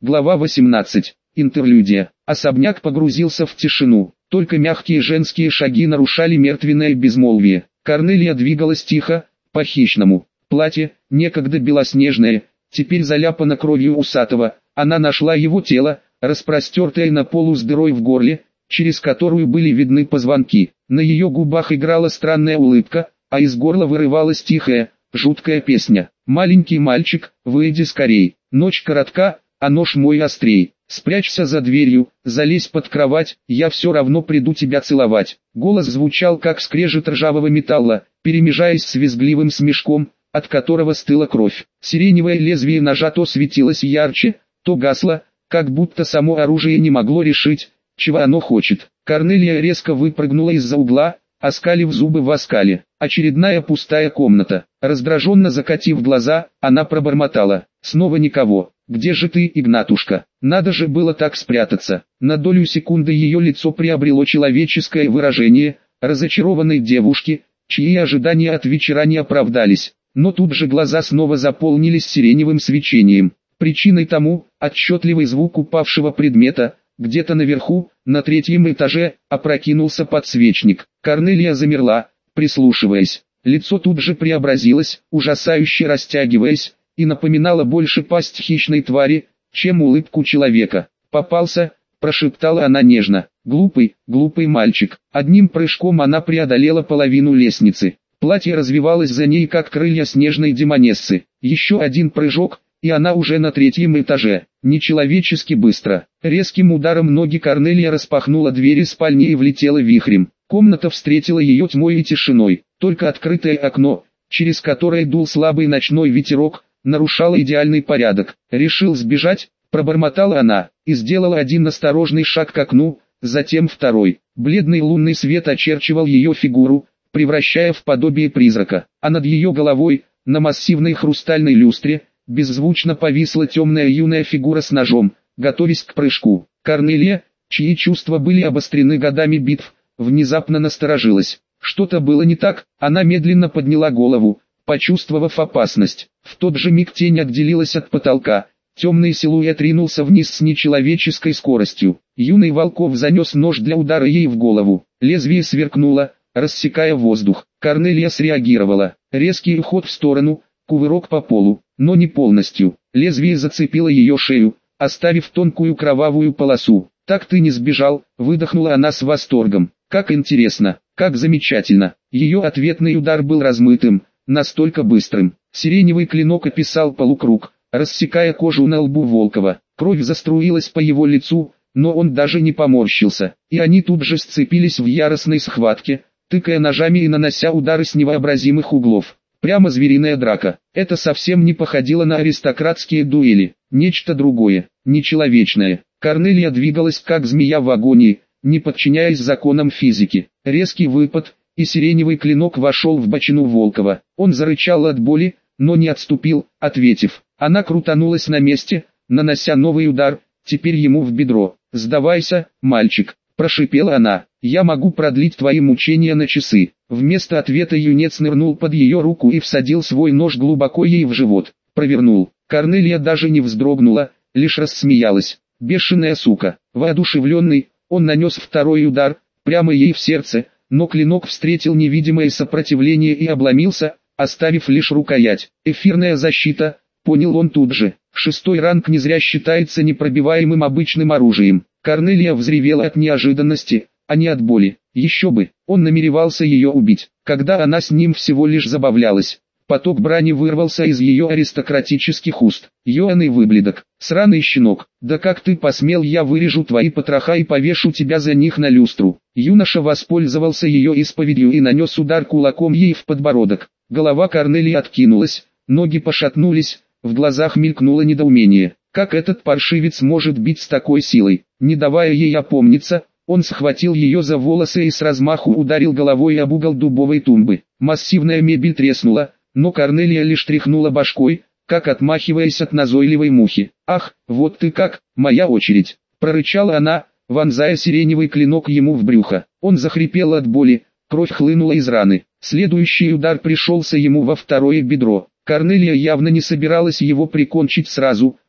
Глава 18. Интерлюдия. Особняк погрузился в тишину. Только мягкие женские шаги нарушали мертвенное безмолвие. Корнелия двигалась тихо, по-хищному. Платье, некогда белоснежное, теперь заляпано кровью усатого. Она нашла его тело, распростертое на полу с дырой в горле, через которую были видны позвонки. На ее губах играла странная улыбка, а из горла вырывалась тихая, жуткая песня. «Маленький мальчик, выйди скорей, ночь коротка, а нож мой острей. Спрячься за дверью, залезь под кровать, я все равно приду тебя целовать». Голос звучал как скрежет ржавого металла, перемежаясь с визгливым смешком, от которого стыла кровь. Сиреневое лезвие ножа то светилось ярче, то гасло, как будто само оружие не могло решить, чего оно хочет. Корнелия резко выпрыгнула из-за угла, оскалив зубы в оскале. Очередная пустая комната. Раздраженно закатив глаза, она пробормотала: «Снова никого. Где же ты, Игнатушка? Надо же было так спрятаться». На долю секунды ее лицо приобрело человеческое выражение разочарованной девушки, чьи ожидания от вечера не оправдались. Но тут же глаза снова заполнились сиреневым свечением. Причиной тому отчетливый звук упавшего предмета. Где-то наверху, на третьем этаже, опрокинулся подсвечник. Корнелия замерла, прислушиваясь. Лицо тут же преобразилось, ужасающе растягиваясь, и напоминало больше пасть хищной твари, чем улыбку человека. «Попался», – прошептала она нежно. «Глупый, глупый мальчик». Одним прыжком она преодолела половину лестницы. Платье развивалось за ней, как крылья снежной демонессы. Еще один прыжок, и она уже на третьем этаже. Нечеловечески быстро. Резким ударом ноги Корнелия распахнула двери спальни и влетела вихрем. Комната встретила ее тьмой и тишиной. Только открытое окно, через которое дул слабый ночной ветерок, нарушало идеальный порядок. «Решил сбежать», – пробормотала она, и сделала один осторожный шаг к окну, затем второй. Бледный лунный свет очерчивал ее фигуру, превращая в подобие призрака. А над ее головой, на массивной хрустальной люстре, беззвучно повисла темная юная фигура с ножом, готовясь к прыжку. Корнелия, чьи чувства были обострены годами битв, внезапно насторожилась. Что-то было не так, она медленно подняла голову, почувствовав опасность. В тот же миг тень отделилась от потолка, темный силуэт ринулся вниз с нечеловеческой скоростью. Юный Волков занес нож для удара ей в голову. Лезвие сверкнуло, рассекая воздух. Корнелия среагировала. Резкий уход в сторону, кувырок по полу, но не полностью. Лезвие зацепило ее шею, оставив тонкую кровавую полосу. «Так ты не сбежал», — выдохнула она с восторгом. «Как интересно, как замечательно». Ее ответный удар был размытым, настолько быстрым. Сиреневый клинок описал полукруг, рассекая кожу на лбу Волкова. Кровь заструилась по его лицу, но он даже не поморщился. И они тут же сцепились в яростной схватке, тыкая ножами и нанося удары с невообразимых углов. Прямо звериная драка. Это совсем не походило на аристократские дуэли. Нечто другое, нечеловечное. Корнелия двигалась как змея в агонии, не подчиняясь законам физики. Резкий выпад, и сиреневый клинок вошел в бочину Волкова. Он зарычал от боли, но не отступил, ответив. Она крутанулась на месте, нанося новый удар, теперь ему в бедро. «Сдавайся, мальчик», – прошипела она. «Я могу продлить твои мучения на часы». Вместо ответа юнец нырнул под ее руку и всадил свой нож глубоко ей в живот. Провернул. Корнелия даже не вздрогнула, лишь рассмеялась. Бешеная сука. Воодушевленный, он нанес второй удар, прямо ей в сердце, но клинок встретил невидимое сопротивление и обломился, оставив лишь рукоять. Эфирная защита, понял он тут же. 6-й ранг не зря считается непробиваемым обычным оружием. Корнелия взревела от неожиданности, а не от боли. Еще бы, он намеревался ее убить, когда она с ним всего лишь забавлялась. Поток брани вырвался из ее аристократических уст. «Ёаный выблядок, сраный щенок, да как ты посмел, я вырежу твои потроха и повешу тебя за них на люстру». Юноша воспользовался ее исповедью и нанес удар кулаком ей в подбородок. Голова Корнелии откинулась, ноги пошатнулись, в глазах мелькнуло недоумение. Как этот паршивец может бить с такой силой? Не давая ей опомниться, он схватил ее за волосы и с размаху ударил головой об угол дубовой тумбы. Массивная мебель треснула, но Корнелия лишь тряхнула башкой, как отмахиваясь от назойливой мухи. «Ах, вот ты как, моя очередь!» – прорычала она, вонзая сиреневый клинок ему в брюхо. Он захрипел от боли, кровь хлынула из раны. Следующий удар пришелся ему во второе бедро. Корнелия явно не собиралась его прикончить сразу,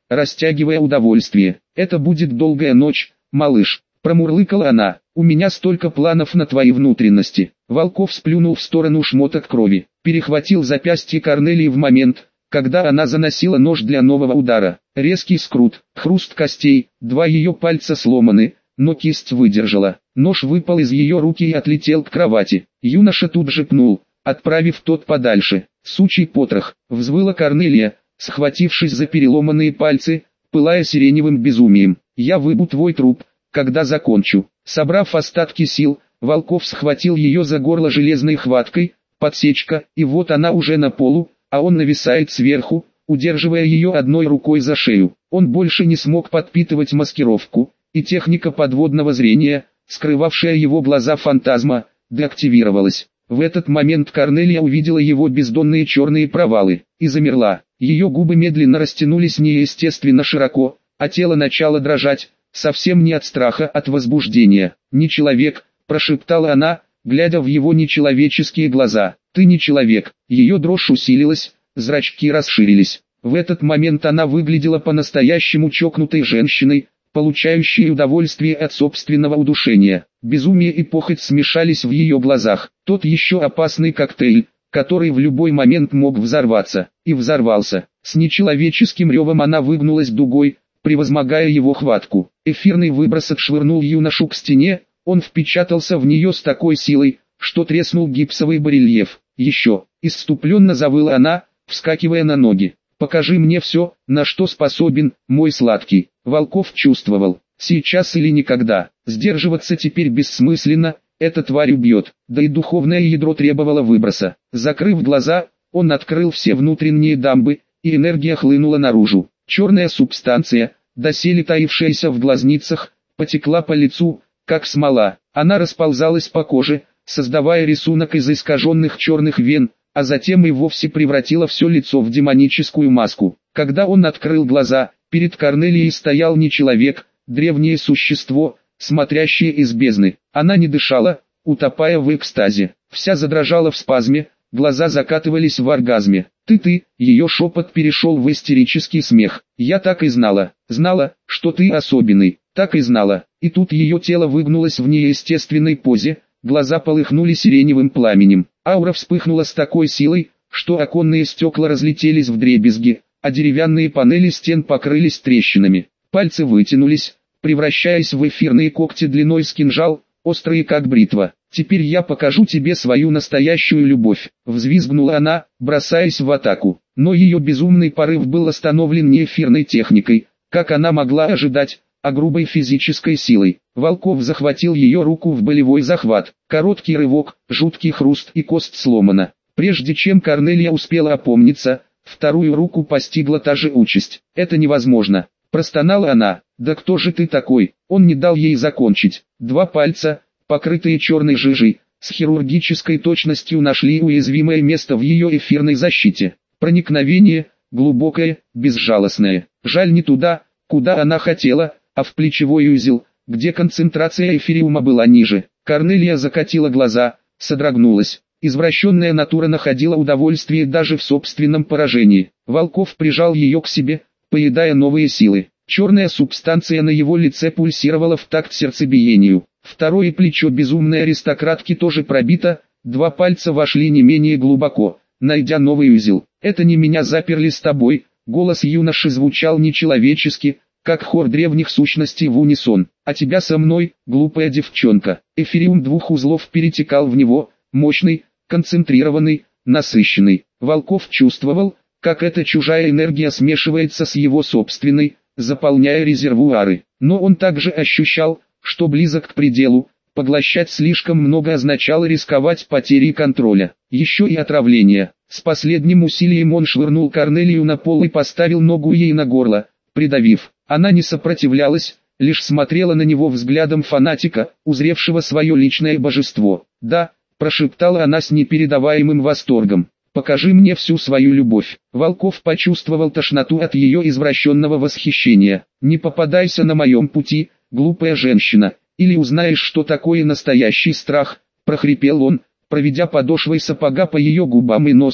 растягивая удовольствие. «Это будет долгая ночь, малыш», — промурлыкала она. «У меня столько планов на твои внутренности». Волков сплюнул в сторону шмоток крови, перехватил запястье Корнелии в момент, когда она заносила нож для нового удара. Резкий скрут, хруст костей, 2 ее пальца сломаны, но кисть выдержала. Нож выпал из ее руки и отлетел к кровати. Юноша тут же пнул, отправив тот подальше. «Сучий потрох!» — взвыла Корнелия, схватившись за переломанные пальцы, пылая сиреневым безумием. «Я выбу твой труп, когда закончу». Собрав остатки сил, Волков схватил ее за горло железной хваткой, подсечка, и вот она уже на полу, а он нависает сверху, удерживая ее одной рукой за шею. Он больше не смог подпитывать маскировку, и техника подводного зрения, скрывавшая его глаза фантазма, деактивировалась. В этот момент Корнелия увидела его бездонные черные провалы, и замерла. Ее губы медленно растянулись неестественно широко, а тело начало дрожать, совсем не от страха, от возбуждения. «Не человек», — прошептала она, глядя в его нечеловеческие глаза. «Ты не человек». Ее дрожь усилилась, зрачки расширились. В этот момент она выглядела по-настоящему чокнутой женщиной, получающей удовольствие от собственного удушения. Безумие и похоть смешались в ее глазах. Тот еще опасный коктейль, который в любой момент мог взорваться, и взорвался. С нечеловеческим ревом она выгнулась дугой, превозмогая его хватку. Эфирный выброс отшвырнул юношу к стене, он впечатался в нее с такой силой, что треснул гипсовый барельеф. «Еще!» — исступленно завыла она, вскакивая на ноги. «Покажи мне все, на что способен, мой сладкий». Волков чувствовал, сейчас или никогда. Сдерживаться теперь бессмысленно, эта тварь убьет, да и духовное ядро требовало выброса. Закрыв глаза, он открыл все внутренние дамбы, и энергия хлынула наружу. Черная субстанция, доселе таившаяся в глазницах, потекла по лицу, как смола. Она расползалась по коже, создавая рисунок из искаженных черных вен, а затем и вовсе превратила все лицо в демоническую маску. Когда он открыл глаза, перед Корнелией стоял не человек, древнее существо, смотрящее из бездны. Она не дышала, утопая в экстазе. Вся задрожала в спазме, глаза закатывались в оргазме. «Ты», ее шепот перешел в истерический смех. «Я так и знала, что ты особенный, так и знала». И тут ее тело выгнулось в неестественной позе, глаза полыхнули сиреневым пламенем. Аура вспыхнула с такой силой, что оконные стекла разлетелись вдребезги, а деревянные панели стен покрылись трещинами. Пальцы вытянулись, превращаясь в эфирные когти длиной с кинжал, острые как бритва. «Теперь я покажу тебе свою настоящую любовь», — взвизгнула она, бросаясь в атаку. Но ее безумный порыв был остановлен не эфирной техникой, как она могла ожидать, а грубой физической силой. Волков захватил ее руку в болевой захват. Короткий рывок, жуткий хруст и кость сломана. Прежде чем Корнелия успела опомниться, вторую руку постигла та же участь. «Это невозможно», — простонала она. «Да кто же ты такой?» Он не дал ей закончить. 2 пальца, покрытые черной жижей, с хирургической точностью нашли уязвимое место в ее эфирной защите. Проникновение, глубокое, безжалостное. Жаль, не туда, куда она хотела, а в плечевой узел, где концентрация эфириума была ниже. Корнелия закатила глаза, содрогнулась. Извращенная натура находила удовольствие даже в собственном поражении. Волков прижал ее к себе, поедая новые силы. Черная субстанция на его лице пульсировала в такт сердцебиению. Второе плечо безумной аристократки тоже пробито, 2 пальца вошли не менее глубоко, найдя новый узел. «Это не меня заперли с тобой», голос юноши звучал нечеловечески, как хор древних сущностей в унисон. «А тебя со мной, глупая девчонка». Эфириум 2 узлов перетекал в него, мощный, концентрированный, насыщенный. Волков чувствовал, как эта чужая энергия смешивается с его собственной, заполняя резервуары. Но он также ощущал, что близок к пределу, поглощать слишком много означало рисковать потерей контроля. Еще и отравление. С последним усилием он швырнул Корнелию на пол и поставил ногу ей на горло, придавив. Она не сопротивлялась, лишь смотрела на него взглядом фанатика, узревшего свое личное божество. «Да», — прошептала она с непередаваемым восторгом. «Покажи мне всю свою любовь». Волков почувствовал тошноту от ее извращенного восхищения. «Не попадайся на моем пути, глупая женщина, или узнаешь, что такое настоящий страх», — прохрипел он, проведя подошвой сапога по ее губам и носу,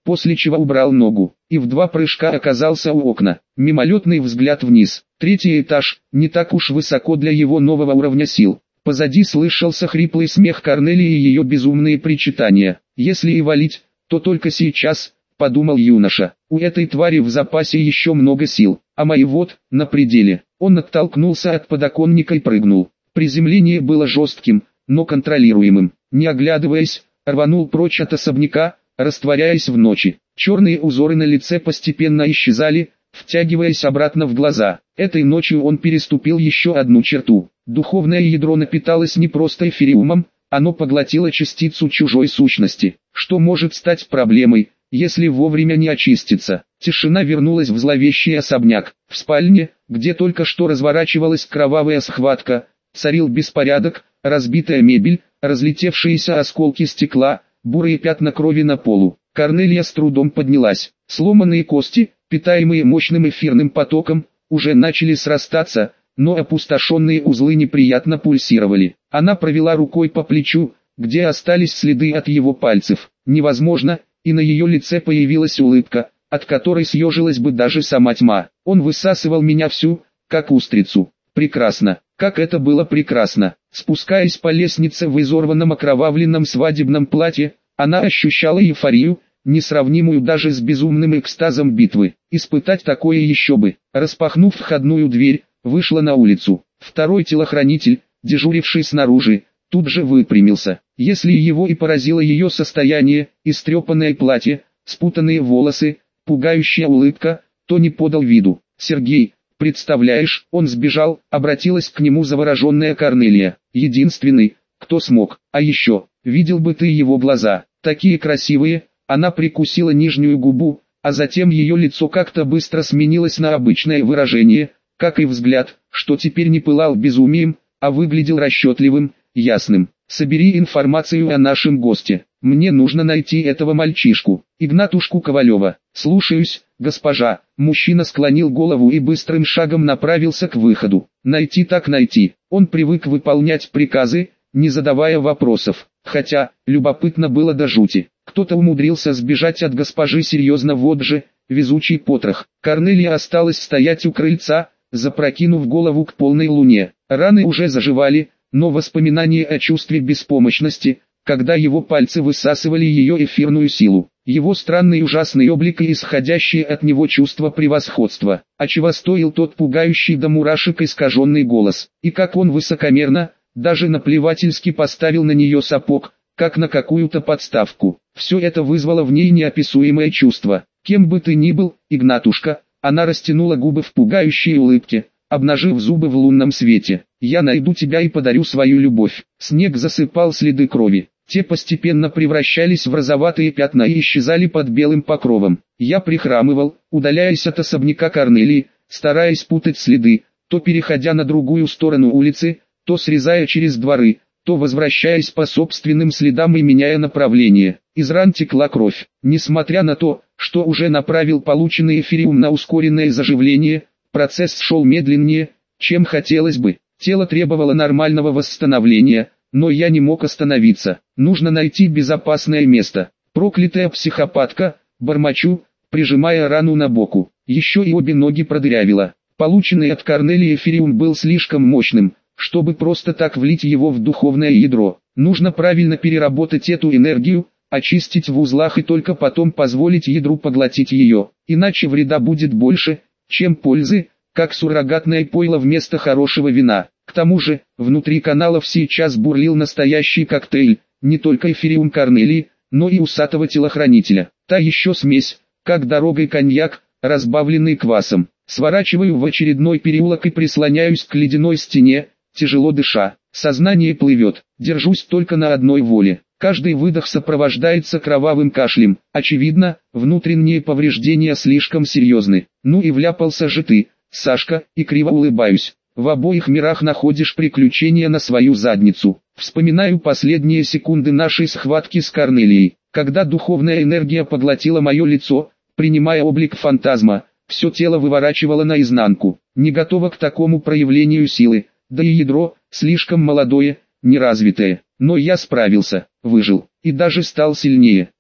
после чего убрал ногу, и в 2 прыжка оказался у окна. Мимолетный взгляд вниз. 3-й этаж, не так уж высоко для его нового уровня сил. Позади слышался хриплый смех Корнелии и ее безумные причитания. «Если и валить, то только сейчас», — подумал юноша. «У этой твари в запасе еще много сил, а мои вот, на пределе». Он оттолкнулся от подоконника и прыгнул. Приземление было жестким, но контролируемым. Не оглядываясь, рванул прочь от особняка, растворяясь в ночи. Черные узоры на лице постепенно исчезали, втягиваясь обратно в глаза. Этой ночью он переступил еще одну черту. Духовное ядро напиталось не просто эфириумом, оно поглотило частицу чужой сущности, что может стать проблемой, если вовремя не очиститься. Тишина вернулась в зловещий особняк. В спальне, где только что разворачивалась кровавая схватка, царил беспорядок, разбитая мебель, разлетевшиеся осколки стекла, бурые пятна крови на полу. Корнелия с трудом поднялась. Сломанные кости, питаемые мощным эфирным потоком, уже начали срастаться, но опустошенные узлы неприятно пульсировали. Она провела рукой по плечу, где остались следы от его пальцев. Невозможно, и на ее лице появилась улыбка, от которой съежилась бы даже сама тьма. Он высасывал меня всю, как устрицу. Прекрасно, как это было прекрасно. Спускаясь по лестнице в изорванном окровавленном свадебном платье, она ощущала эйфорию, несравнимую даже с безумным экстазом битвы. Испытать такое еще бы. Распахнув входную дверь, вышла на улицу. Второй телохранитель, дежуривший снаружи, тут же выпрямился. Если его и поразило ее состояние, истрепанное платье, спутанные волосы, пугающая улыбка, то не подал виду. «Сергей, представляешь, он сбежал», — обратилась к нему завороженная Корнелия. «Единственный, кто смог. А еще, видел бы ты его глаза, такие красивые». Она прикусила нижнюю губу, а затем ее лицо как-то быстро сменилось на обычное выражение, как и взгляд, что теперь не пылал безумием, а выглядел расчетливым, ясным. «Собери информацию о нашем госте. Мне нужно найти этого мальчишку, Игнатушку Ковалева». «Слушаюсь, госпожа». Мужчина склонил голову и быстрым шагом направился к выходу. Найти так найти. Он привык выполнять приказы, не задавая вопросов. Хотя, любопытно было до жути. Кто-то умудрился сбежать от госпожи серьезно, вот же, везучий потрох. Корнелия осталась стоять у крыльца, запрокинув голову к полной луне. Раны уже заживали, но воспоминание о чувстве беспомощности, когда его пальцы высасывали ее эфирную силу, его странный ужасный облик и исходящее от него чувство превосходства, а чего стоил тот пугающий до мурашек искаженный голос, и как он высокомерно, даже наплевательски поставил на нее сапог, как на какую-то подставку. Все это вызвало в ней неописуемое чувство. «Кем бы ты ни был, Игнатушка», она растянула губы в пугающей улыбке, обнажив зубы в лунном свете. «Я найду тебя и подарю свою любовь». Снег засыпал следы крови. Те постепенно превращались в розоватые пятна и исчезали под белым покровом. Я прихрамывал, удаляясь от особняка Корнелии, стараясь путать следы, то переходя на другую сторону улицы, то срезая через дворы, то возвращаясь по собственным следам и меняя направление. Из ран текла кровь. Несмотря на то, что уже направил полученный эфириум на ускоренное заживление, процесс шел медленнее, чем хотелось бы. Тело требовало нормального восстановления, но я не мог остановиться. Нужно найти безопасное место. Проклятая психопатка, бормочу, прижимая рану на боку. Еще и обе ноги продырявило. Полученный от Корнелии эфириум был слишком мощным, чтобы просто так влить его в духовное ядро. Нужно правильно переработать эту энергию, очистить в узлах и только потом позволить ядру поглотить ее. Иначе вреда будет больше, чем пользы, как суррогатное пойло вместо хорошего вина. К тому же, внутри каналов сейчас бурлил настоящий коктейль, не только эфириум Корнелии, но и усатого телохранителя. Та еще смесь, как дорогой коньяк, разбавленный квасом. Сворачиваю в очередной переулок и прислоняюсь к ледяной стене, тяжело дыша. Сознание плывет, держусь только на одной воле. Каждый выдох сопровождается кровавым кашлем. Очевидно, внутренние повреждения слишком серьезны. Ну и вляпался же ты, Сашка, и криво улыбаюсь. В обоих мирах находишь приключения на свою задницу. Вспоминаю последние секунды нашей схватки с Корнелией, когда духовная энергия поглотила мое лицо, принимая облик фантазма. Все тело выворачивало наизнанку, не готово к такому проявлению силы, да и ядро, слишком молодое, неразвитое. Но я справился, выжил, и даже стал сильнее.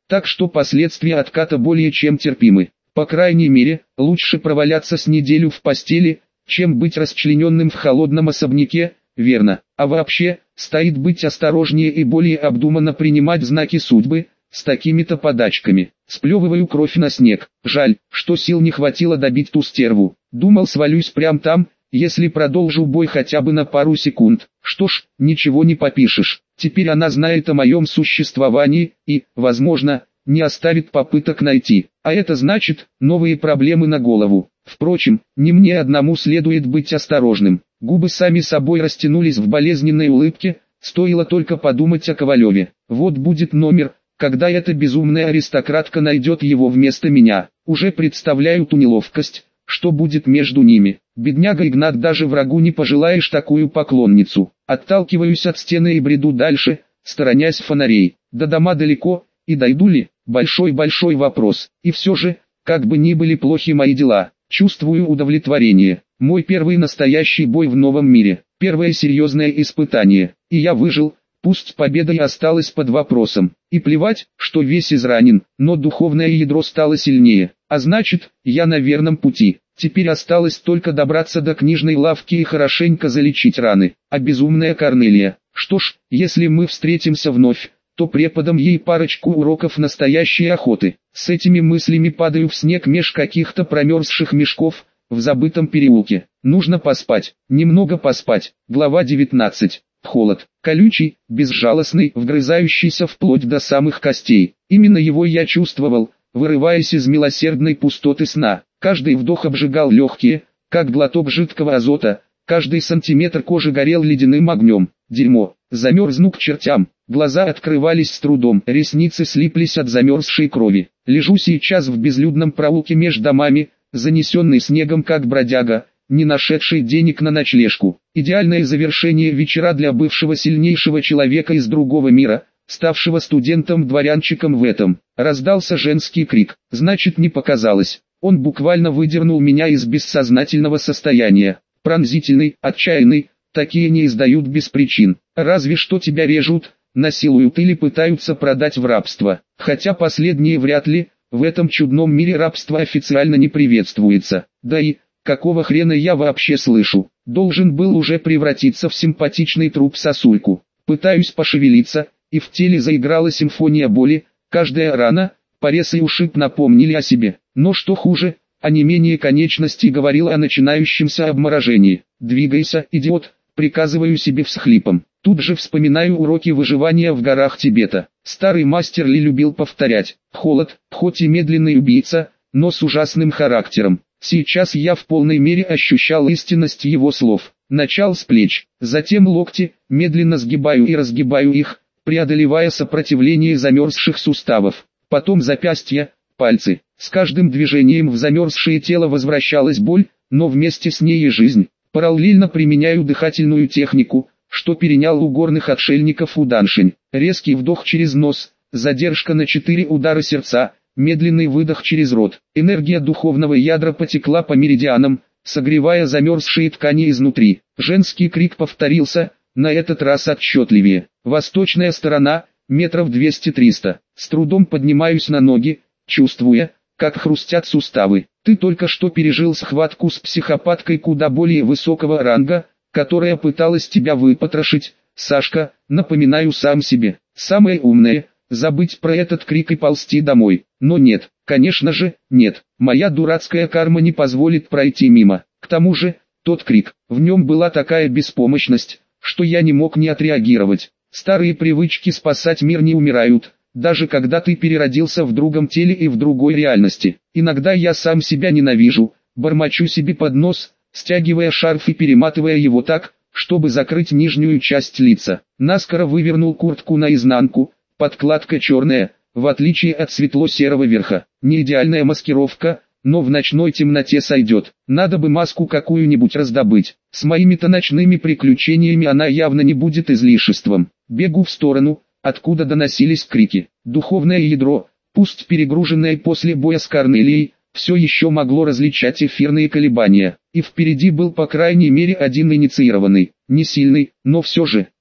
так что последствия отката более чем терпимы. По крайней мере, лучше проваляться с неделю в постели, чем быть расчлененным в холодном особняке, верно. А вообще, стоит быть осторожнее и более обдуманно принимать знаки судьбы, с такими-то подачками. Сплевываю кровь на снег. Жаль, что сил не хватило добить ту стерву. Думал, свалюсь прям там, если продолжу бой хотя бы на пару секунд. Что ж, ничего не попишешь. Теперь она знает о моем существовании и, возможно, не оставит попыток найти. А это значит, новые проблемы на голову. Впрочем, не мне одному следует быть осторожным. Губы сами собой растянулись в болезненной улыбке, стоило только подумать о Ковалеве. Вот будет номер, когда эта безумная аристократка найдет его вместо меня. Уже представляю ту неловкость, что будет между ними. Бедняга Игнат, даже врагу не пожелаешь такую поклонницу. Отталкиваюсь от стены и бреду дальше, сторонясь фонарей. До дома далеко, и дойду ли? Большой-большой вопрос. И все же, как бы ни были плохи мои дела, чувствую удовлетворение. Мой первый настоящий бой в новом мире. Первое серьезное испытание. И я выжил, пусть победа и осталась под вопросом. И плевать, что весь изранен, но духовное ядро стало сильнее. А значит, я на верном пути. Теперь осталось только добраться до книжной лавки и хорошенько залечить раны. А безумная Корнелия. Что ж, если мы встретимся вновь, то преподам ей парочку уроков настоящей охоты. С этими мыслями падаю в снег меж каких-то промерзших мешков, в забытом переулке. Нужно поспать, немного поспать. Глава 19. Холод, колючий, безжалостный, вгрызающийся вплоть до самых костей. Именно его я чувствовал, вырываясь из милосердной пустоты сна. Каждый вдох обжигал легкие, как глоток жидкого азота, каждый сантиметр кожи горел ледяным огнем. Дерьмо, замерзну к чертям. Глаза открывались с трудом, ресницы слиплись от замерзшей крови. Лежу сейчас в безлюдном проулке между домами, занесенный снегом как бродяга, не нашедший денег на ночлежку. Идеальное завершение вечера для бывшего сильнейшего человека из другого мира, ставшего студентом-дворянчиком в этом. Раздался женский крик, значит не показалось. Он буквально выдернул меня из бессознательного состояния. Пронзительный, отчаянный, такие не издают без причин. Разве что тебя режут, насилуют или пытаются продать в рабство. Хотя последние вряд ли, в этом чудном мире рабство официально не приветствуется. Да и, какого хрена я вообще слышу? Должен был уже превратиться в симпатичный труп-сосульку. Пытаюсь пошевелиться, и в теле заиграла симфония боли, каждая рана, порез и ушиб напомнили о себе. Но что хуже, онемение конечностей говорило о начинающемся обморожении. «Двигайся, идиот», приказываю себе всхлипом. Тут же вспоминаю уроки выживания в горах Тибета. Старый мастер Ли любил повторять: холод, хоть и медленный убийца, но с ужасным характером. Сейчас я в полной мере ощущал истинность его слов. Начал с плеч, затем локти, медленно сгибаю и разгибаю их, преодолевая сопротивление замерзших суставов. Потом запястья, пальцы. С каждым движением в замерзшее тело возвращалась боль, но вместе с ней и жизнь. Параллельно применяю дыхательную технику, что перенял у горных отшельников Уданшень. Резкий вдох через нос, задержка на 4 удара сердца, медленный выдох через рот. Энергия духовного ядра потекла по меридианам, согревая замерзшие ткани изнутри. Женский крик повторился, на этот раз отчетливее. Восточная сторона, метров 200-300. С трудом поднимаюсь на ноги, чувствуя, как хрустят суставы. Ты только что пережил схватку с психопаткой куда более высокого ранга, которая пыталась тебя выпотрошить, Сашка, напоминаю сам себе. Самое умное — забыть про этот крик и ползти домой. Но нет, конечно же, нет. Моя дурацкая карма не позволит пройти мимо. К тому же, тот крик, в нем была такая беспомощность, что я не мог не отреагировать. Старые привычки спасать мир не умирают, даже когда ты переродился в другом теле и в другой реальности. Иногда я сам себя ненавижу, бормочу себе под нос, стягивая шарф и перематывая его так, чтобы закрыть нижнюю часть лица. Наскоро вывернул куртку наизнанку, подкладка черная, в отличие от светло-серого верха. Не идеальная маскировка, но в ночной темноте сойдет. Надо бы маску какую-нибудь раздобыть. С моими-то ночными приключениями она явно не будет излишеством. Бегу в сторону, откуда доносились крики. Духовное ядро, пусть перегруженное после боя с Корнелией, все еще могло различать эфирные колебания. И впереди был по крайней мере один инициированный, не сильный, но все же.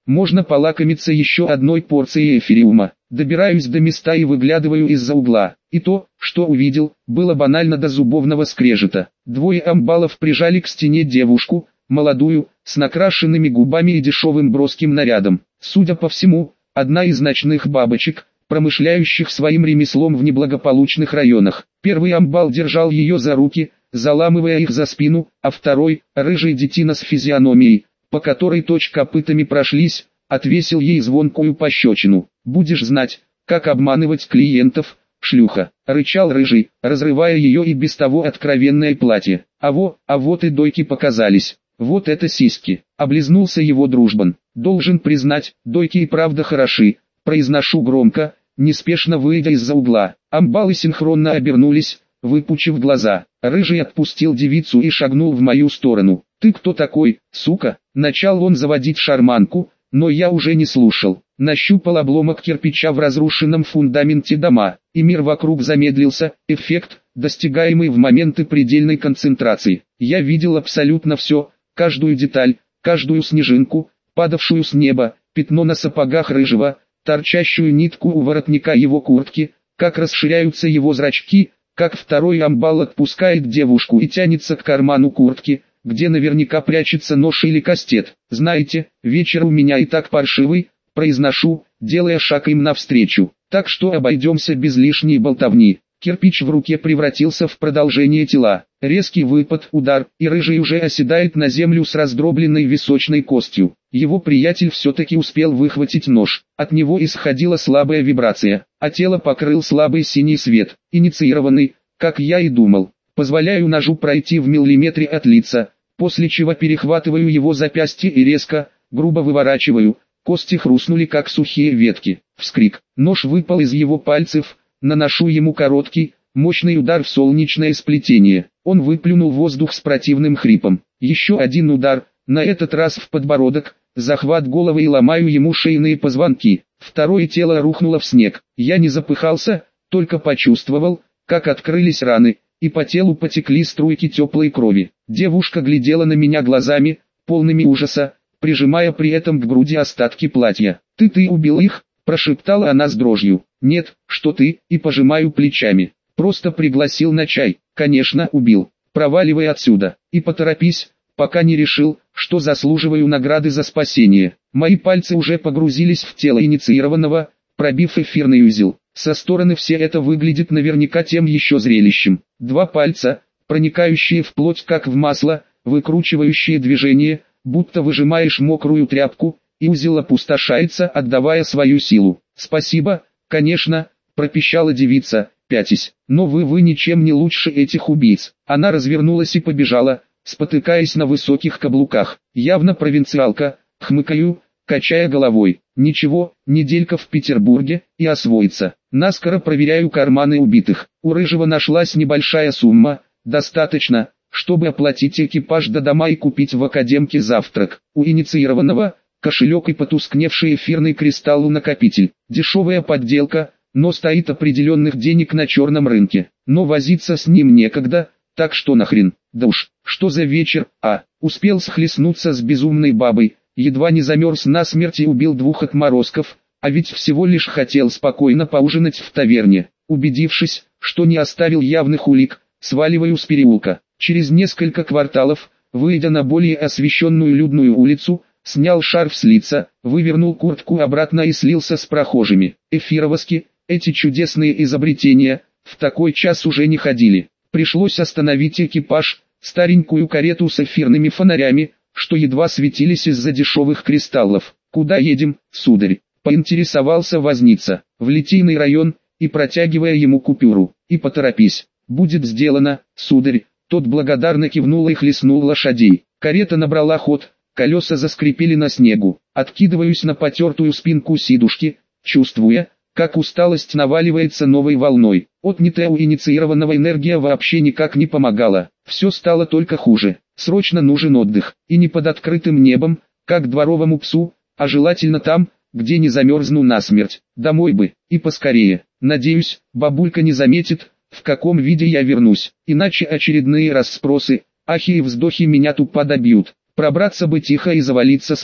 Можно полакомиться еще одной порцией эфириума. Добираюсь до места и выглядываю из-за угла. И то, что увидел, было банально до зубовного скрежета. Двое амбалов прижали к стене девушку, молодую, с накрашенными губами и дешевым броским нарядом. Судя по всему, одна из ночных бабочек, промышляющих своим ремеслом в неблагополучных районах. Первый амбал держал ее за руки, заламывая их за спину, а второй, рыжий детина с физиономией, по которой копытами прошлись, отвесил ей звонкую пощечину. «Будешь знать, как обманывать клиентов, шлюха!» — рычал рыжий, разрывая ее и без того откровенное платье. А вот и дойки показались. Вот это сиськи! Облизнулся его дружбан. Должен признать, дойки и правда хороши. Произношу громко, неспешно выйдя из-за угла. Амбалы синхронно обернулись, выпучив глаза. Рыжий отпустил девицу и шагнул в мою сторону. «Ты кто такой, сука?» Начал он заводить шарманку, но я уже не слушал. Нащупал обломок кирпича в разрушенном фундаменте дома, и мир вокруг замедлился. Эффект, достигаемый в моменты предельной концентрации. Я видел абсолютно все, каждую деталь, каждую снежинку, падавшую с неба, пятно на сапогах рыжего, торчащую нитку у воротника его куртки, как расширяются его зрачки, как второй амбал отпускает девушку и тянется к карману куртки, где наверняка прячется нож или кастет. «Знаете, вечер у меня и так паршивый», произношу, делая шаг им навстречу, «так что обойдемся без лишней болтовни». Кирпич в руке превратился в продолжение тела. Резкий выпад, удар, и рыжий уже оседает на землю с раздробленной височной костью. Его приятель все-таки успел выхватить нож. От него исходила слабая вибрация, а тело покрыл слабый синий свет, инициированный, как я и думал. Позволяю ножу пройти в миллиметре от лица, после чего перехватываю его запястье и резко, грубо выворачиваю. Кости хрустнули как сухие ветки. Вскрик. Нож выпал из его пальцев. Наношу ему короткий, мощный удар в солнечное сплетение. Он выплюнул воздух с противным хрипом. Еще один удар, на этот раз в подбородок, захват головы и ломаю ему шейные позвонки. Второе тело рухнуло в снег. Я не запыхался, только почувствовал, как открылись раны, и по телу потекли струйки теплой крови. Девушка глядела на меня глазами, полными ужаса, прижимая при этом к груди остатки платья. «Ты убил их?» – прошептала она с дрожью. «Нет, что ты?» – и пожимаю плечами. «Просто пригласил на чай». «Конечно, убил. Проваливай отсюда. И поторопись, пока не решил, что заслуживаю награды за спасение». Мои пальцы уже погрузились в тело инициированного, пробив эфирный узел. Со стороны все это выглядит наверняка тем еще зрелищем. Два пальца, проникающие в плоть как в масло, выкручивающие движение, будто выжимаешь мокрую тряпку, и узел опустошается, отдавая свою силу. «Спасибо, конечно», – пропищала девица, пятясь. «Но вы ничем не лучше этих убийц». Она развернулась и побежала, спотыкаясь на высоких каблуках. Явно провинциалка, хмыкаю, качая головой. «Ничего, неделька в Петербурге, и освоится». Наскоро проверяю карманы убитых. У рыжего нашлась небольшая сумма, достаточно, чтобы оплатить экипаж до дома и купить в академке завтрак. У инициированного кошелек и потускневший эфирный кристалл-накопитель. Дешевая подделка, но стоит определенных денег на черном рынке. Но возиться с ним некогда, так что нахрен. Да уж, что за вечер, успел схлестнуться с безумной бабой, едва не замерз насмерть и убил двух отморозков, а ведь всего лишь хотел спокойно поужинать в таверне. Убедившись, что не оставил явных улик, сваливаю с переулка. Через несколько кварталов, выйдя на более освещенную людную улицу, снял шарф с лица, вывернул куртку обратно и слился с прохожими. Эфировоски, эти чудесные изобретения, в такой час уже не ходили. Пришлось остановить экипаж, старенькую карету с эфирными фонарями, что едва светились из-за дешевых кристаллов. «Куда едем, сударь?» – поинтересовался возница. «В Литейный район», и протягивая ему купюру. «И поторопись, будет сделано, сударь». Тот благодарно кивнул и хлестнул лошадей. Карета набрала ход, колеса заскрипели на снегу. Откидываюсь на потертую спинку сидушки, чувствуя, как усталость наваливается новой волной. Отнятая у инициированного энергия вообще никак не помогала. Все стало только хуже. Срочно нужен отдых. И не под открытым небом, как дворовому псу, а желательно там, где не замерзну насмерть. Домой бы, и поскорее. Надеюсь, бабулька не заметит, в каком виде я вернусь. Иначе очередные расспросы, ахи и вздохи меня тупо добьют. Пробраться бы тихо и завалиться спать.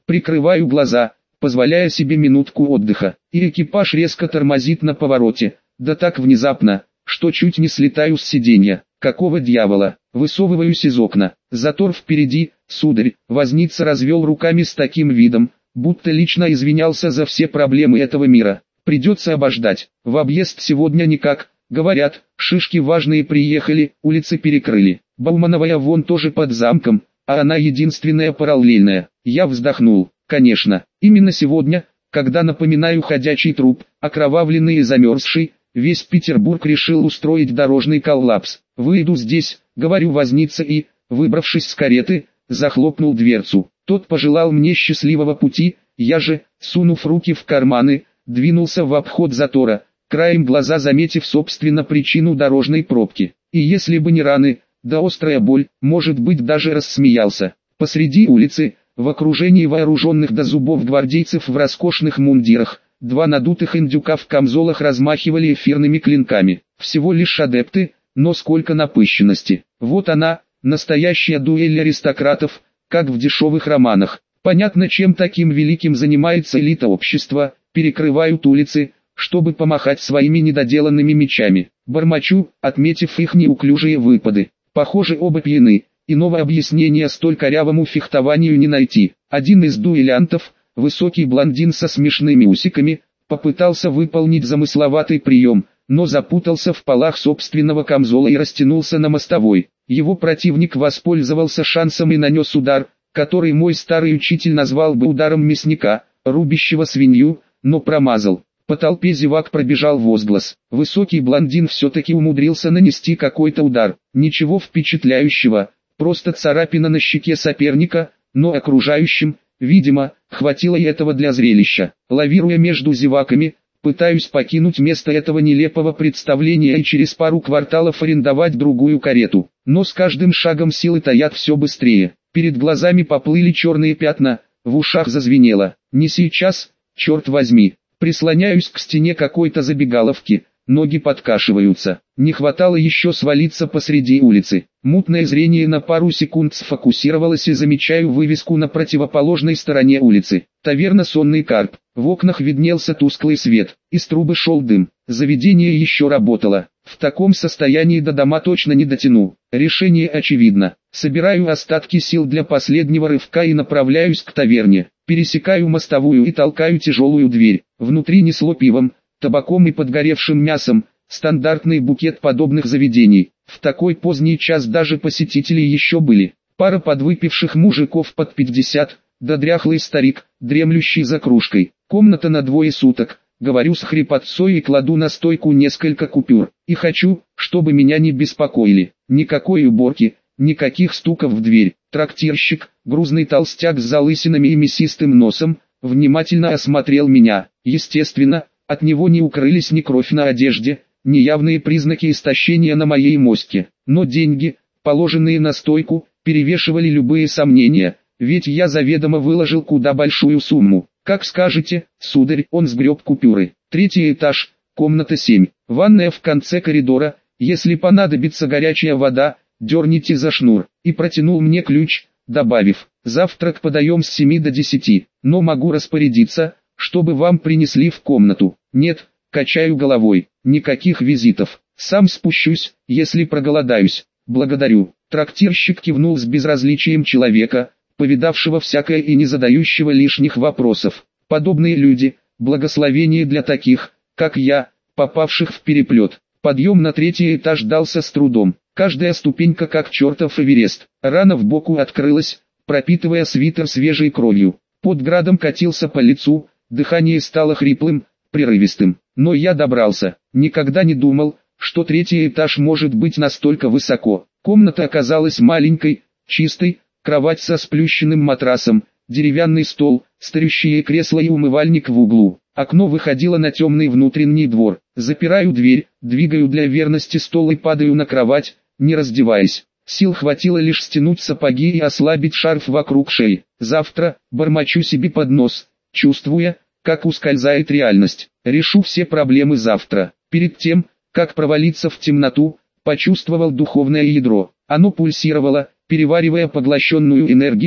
Прикрываю глаза, позволяя себе минутку отдыха, и экипаж резко тормозит на повороте, да так внезапно, что чуть не слетаю с сиденья. Какого дьявола? Высовываюсь из окна. Затор впереди, сударь. Возница развел руками с таким видом, будто лично извинялся за все проблемы этого мира. Придется обождать. В объезд сегодня никак. Говорят, шишки важные приехали, улицы перекрыли. Баумановая вон тоже под замком, а она единственная параллельная. Я вздохнул. Конечно, именно сегодня, когда напоминаю ходячий труп, окровавленный и замерзший, весь Петербург решил устроить дорожный коллапс. Выйду здесь, говорю возница и, выбравшись с кареты, захлопнул дверцу. Тот пожелал мне счастливого пути, я же, сунув руки в карманы, двинулся в обход затора, краем глаза заметив собственно причину дорожной пробки. И если бы не раны, да острая боль, может быть даже рассмеялся. Посреди улицы, в окружении вооруженных до зубов гвардейцев в роскошных мундирах, два надутых индюка в камзолах размахивали эфирными клинками. Всего лишь адепты, но сколько напыщенности. Вот она, настоящая дуэль аристократов, как в дешевых романах. Понятно, чем таким великим занимается элита общества. Перекрывают улицы, чтобы помахать своими недоделанными мечами. Бормочу, отметив их неуклюжие выпады. Похоже, оба пьяны. Иного объяснения столь корявому фехтованию не найти. Один из дуэлянтов, высокий блондин со смешными усиками, попытался выполнить замысловатый прием, но запутался в полах собственного камзола и растянулся на мостовой. Его противник воспользовался шансом и нанес удар, который мой старый учитель назвал бы ударом мясника, рубящего свинью, но промазал. По толпе зевак пробежал возглас. Высокий блондин все-таки умудрился нанести какой-то удар. Ничего впечатляющего, просто царапина на щеке соперника, но окружающим, видимо, хватило и этого для зрелища. Лавируя между зеваками, пытаюсь покинуть место этого нелепого представления и через пару кварталов арендовать другую карету. Но с каждым шагом силы таят все быстрее. Перед глазами поплыли черные пятна, в ушах зазвенело. Не сейчас, черт возьми. Прислоняюсь к стене какой-то забегаловки, ноги подкашиваются. Не хватало еще свалиться посреди улицы. Мутное зрение на пару секунд сфокусировалось и замечаю вывеску на противоположной стороне улицы. Таверна «Сонный карп». В окнах виднелся тусклый свет, из трубы шел дым. Заведение еще работало. В таком состоянии до дома точно не дотяну. Решение очевидно. Собираю остатки сил для последнего рывка и направляюсь к таверне. Пересекаю мостовую и толкаю тяжелую дверь. Внутри несло пивом, табаком и подгоревшим мясом. Стандартный букет подобных заведений. В такой поздний час даже посетители еще были. Пара подвыпивших мужиков под 50, да дряхлый старик, дремлющий за кружкой. Комната на 2 суток. Говорю с хрипотцой и кладу на стойку несколько купюр. И хочу, чтобы меня не беспокоили. Никакой уборки, никаких стуков в дверь. Трактирщик, грузный толстяк с залысинами и мясистым носом, внимательно осмотрел меня. Естественно, от него не укрылись ни кровь на одежде, ни явные признаки истощения на моей моське. Но деньги, положенные на стойку, перевешивали любые сомнения, ведь я заведомо выложил куда большую сумму. «Как скажете, сударь», он сгреб купюры. 3-й этаж, комната 7, ванная в конце коридора, если понадобится горячая вода, дерните за шнур, и протянул мне ключ, добавив: «Завтрак подаем с 7 до 10, но могу распорядиться, чтобы вам принесли в комнату». «Нет», качаю головой, никаких визитов, сам спущусь, если проголодаюсь, благодарю. Трактирщик кивнул с безразличием человека, повидавшего всякое и не задающего лишних вопросов. Подобные люди, благословение для таких, как я, попавших в переплет. Подъем на 3-й этаж дался с трудом. Каждая ступенька как чертов Эверест. Рана в боку открылась, пропитывая свитер свежей кровью. Под градом катился по лицу, дыхание стало хриплым, прерывистым. Но я добрался. Никогда не думал, что 3-й этаж может быть настолько высоко. Комната оказалась маленькой, чистой, кровать со сплющенным матрасом, деревянный стол, старющее кресло и умывальник в углу. Окно выходило на темный внутренний двор. Запираю дверь, двигаю для верности стол и падаю на кровать, не раздеваясь. Сил хватило лишь стянуть сапоги и ослабить шарф вокруг шеи. Завтра, бормочу себе под нос, чувствуя, как ускользает реальность. Решу все проблемы завтра. Перед тем, как провалиться в темноту, почувствовал духовное ядро. Оно пульсировало, переваривая поглощенную энергию,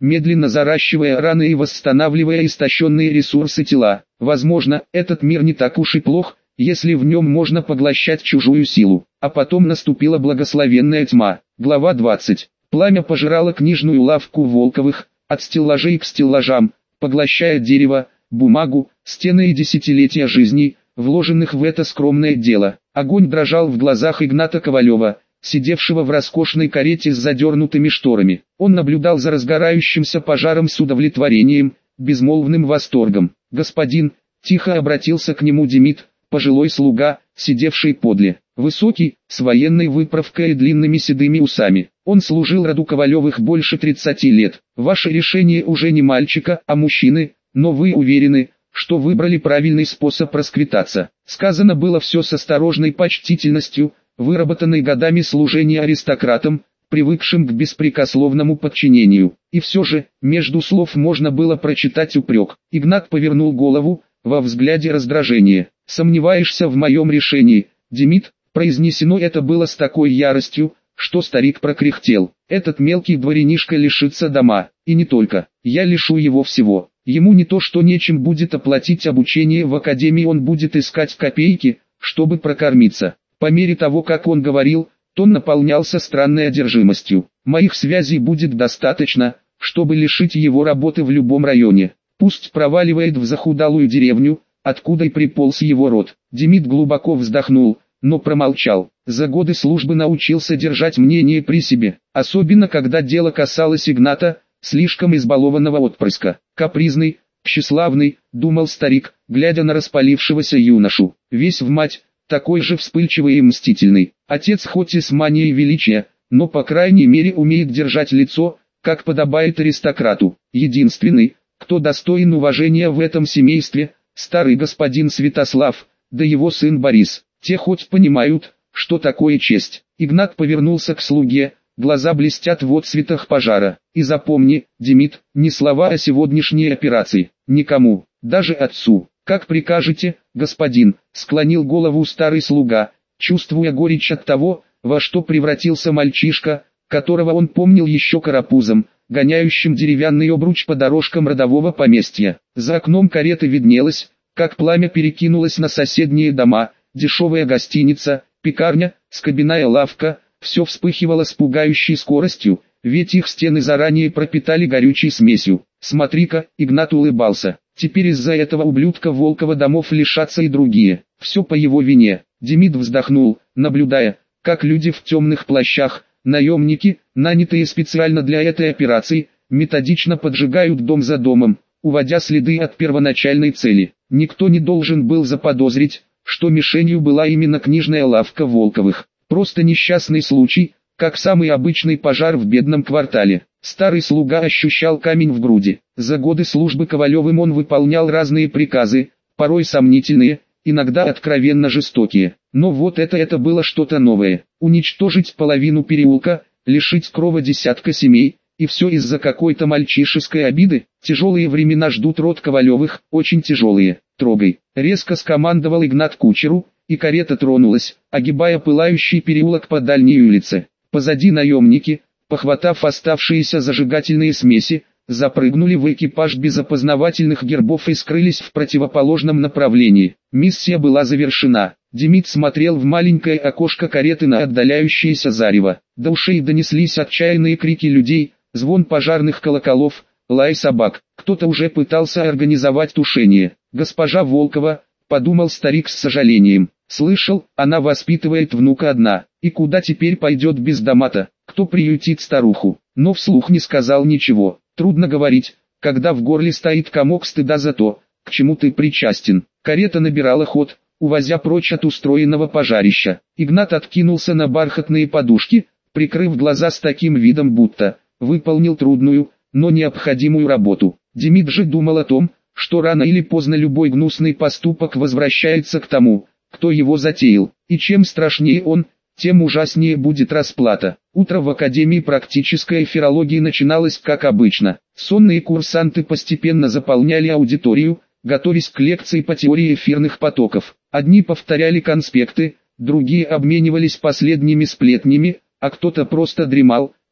медленно заращивая раны и восстанавливая истощенные ресурсы тела. Возможно, этот мир не так уж и плох, если в нем можно поглощать чужую силу. А потом наступила благословенная тьма. Глава 20. Пламя пожирало книжную лавку Волковых, от стеллажей к стеллажам, поглощая дерево, бумагу, стены и десятилетия жизни, вложенных в это скромное дело. Огонь дрожал в глазах Игната Ковалева, сидевшего в роскошной карете с задернутыми шторами. Он наблюдал за разгорающимся пожаром с удовлетворением, безмолвным восторгом. «Господин», — тихо обратился к нему Демид, пожилой слуга, сидевший подле. Высокий, с военной выправкой и длинными седыми усами. Он служил роду Ковалевых больше 30 лет. «Ваше решение уже не мальчика, а мужчины, но вы уверены, что выбрали правильный способ расквитаться?» Сказано было все с осторожной почтительностью, выработанной годами служения аристократам, привыкшим к беспрекословному подчинению. И все же, между слов можно было прочитать упрек. Игнат повернул голову, во взгляде раздражение. «Сомневаешься в моем решении, Демид?» Произнесено это было с такой яростью, что старик прокряхтел. «Этот мелкий дворянишка лишится дома, и не только. Я лишу его всего. Ему не то что нечем будет оплатить обучение в академии, он будет искать копейки, чтобы прокормиться». По мере того, как он говорил, тон наполнялся странной одержимостью. «Моих связей будет достаточно, чтобы лишить его работы в любом районе. Пусть проваливает в захудалую деревню, откуда и приполз его род». Демид глубоко вздохнул, но промолчал. За годы службы научился держать мнение при себе, особенно когда дело касалось Игната, слишком избалованного отпрыска. «Капризный, тщеславный», — думал старик, глядя на распалившегося юношу, «весь в мать, такой же вспыльчивый и мстительный. Отец хоть и с манией величия, но по крайней мере умеет держать лицо, как подобает аристократу. Единственный, кто достоин уважения в этом семействе, старый господин Святослав, да его сын Борис. Те хоть понимают, что такое честь». Игнат повернулся к слуге, глаза блестят в отсветах пожара. «И запомни, Демид, ни слова о сегодняшней операции, никому, даже отцу». «Как прикажете, господин», — склонил голову старый слуга, чувствуя горечь от того, во что превратился мальчишка, которого он помнил еще карапузом, гоняющим деревянный обруч по дорожкам родового поместья. За окном кареты виднелось, как пламя перекинулось на соседние дома, дешевая гостиница, пекарня, скобяная лавка, все вспыхивало с пугающей скоростью, ведь их стены заранее пропитали горючей смесью. «Смотри-ка», — Игнат улыбался, — «теперь из-за этого ублюдка Волкова домов лишатся и другие. Все по его вине». Демид вздохнул, наблюдая, как люди в темных плащах, наемники, нанятые специально для этой операции, методично поджигают дом за домом, уводя следы от первоначальной цели. Никто не должен был заподозрить, что мишенью была именно книжная лавка Волковых. Просто несчастный случай, как самый обычный пожар в бедном квартале. Старый слуга ощущал камень в груди. За годы службы Ковалевым он выполнял разные приказы, порой сомнительные, иногда откровенно жестокие. Но вот это было что-то новое. Уничтожить половину переулка, лишить крова десятка семей, и все из-за какой-то мальчишеской обиды. Тяжелые времена ждут род Ковалевых, очень тяжелые. «Трогай», — резко скомандовал Игнат кучеру, и карета тронулась, огибая пылающий переулок по дальней улице. Позади наемники, похватав оставшиеся зажигательные смеси, запрыгнули в экипаж без опознавательных гербов и скрылись в противоположном направлении. Миссия была завершена. Демид смотрел в маленькое окошко кареты на отдаляющееся зарево. До ушей донеслись отчаянные крики людей, звон пожарных колоколов, лай собак. Кто-то уже пытался организовать тушение. «Госпожа Волкова», — подумал старик с сожалением, — «слышал, она воспитывает внука одна. И куда теперь пойдет без дома-то? Кто приютит старуху?» Но вслух не сказал ничего. Трудно говорить, когда в горле стоит комок стыда за то, к чему ты причастен. Карета набирала ход, увозя прочь от устроенного пожарища. Игнат откинулся на бархатные подушки, прикрыв глаза с таким видом, будто выполнил трудную, но необходимую работу. Демид же думал о том, что рано или поздно любой гнусный поступок возвращается к тому, кто его затеял. И чем страшнее он, тем ужаснее будет расплата. Утро в Академии практической эфирологии начиналось как обычно. Сонные курсанты постепенно заполняли аудиторию, готовясь к лекции по теории эфирных потоков. Одни повторяли конспекты, другие обменивались последними сплетнями, а кто-то просто дремал,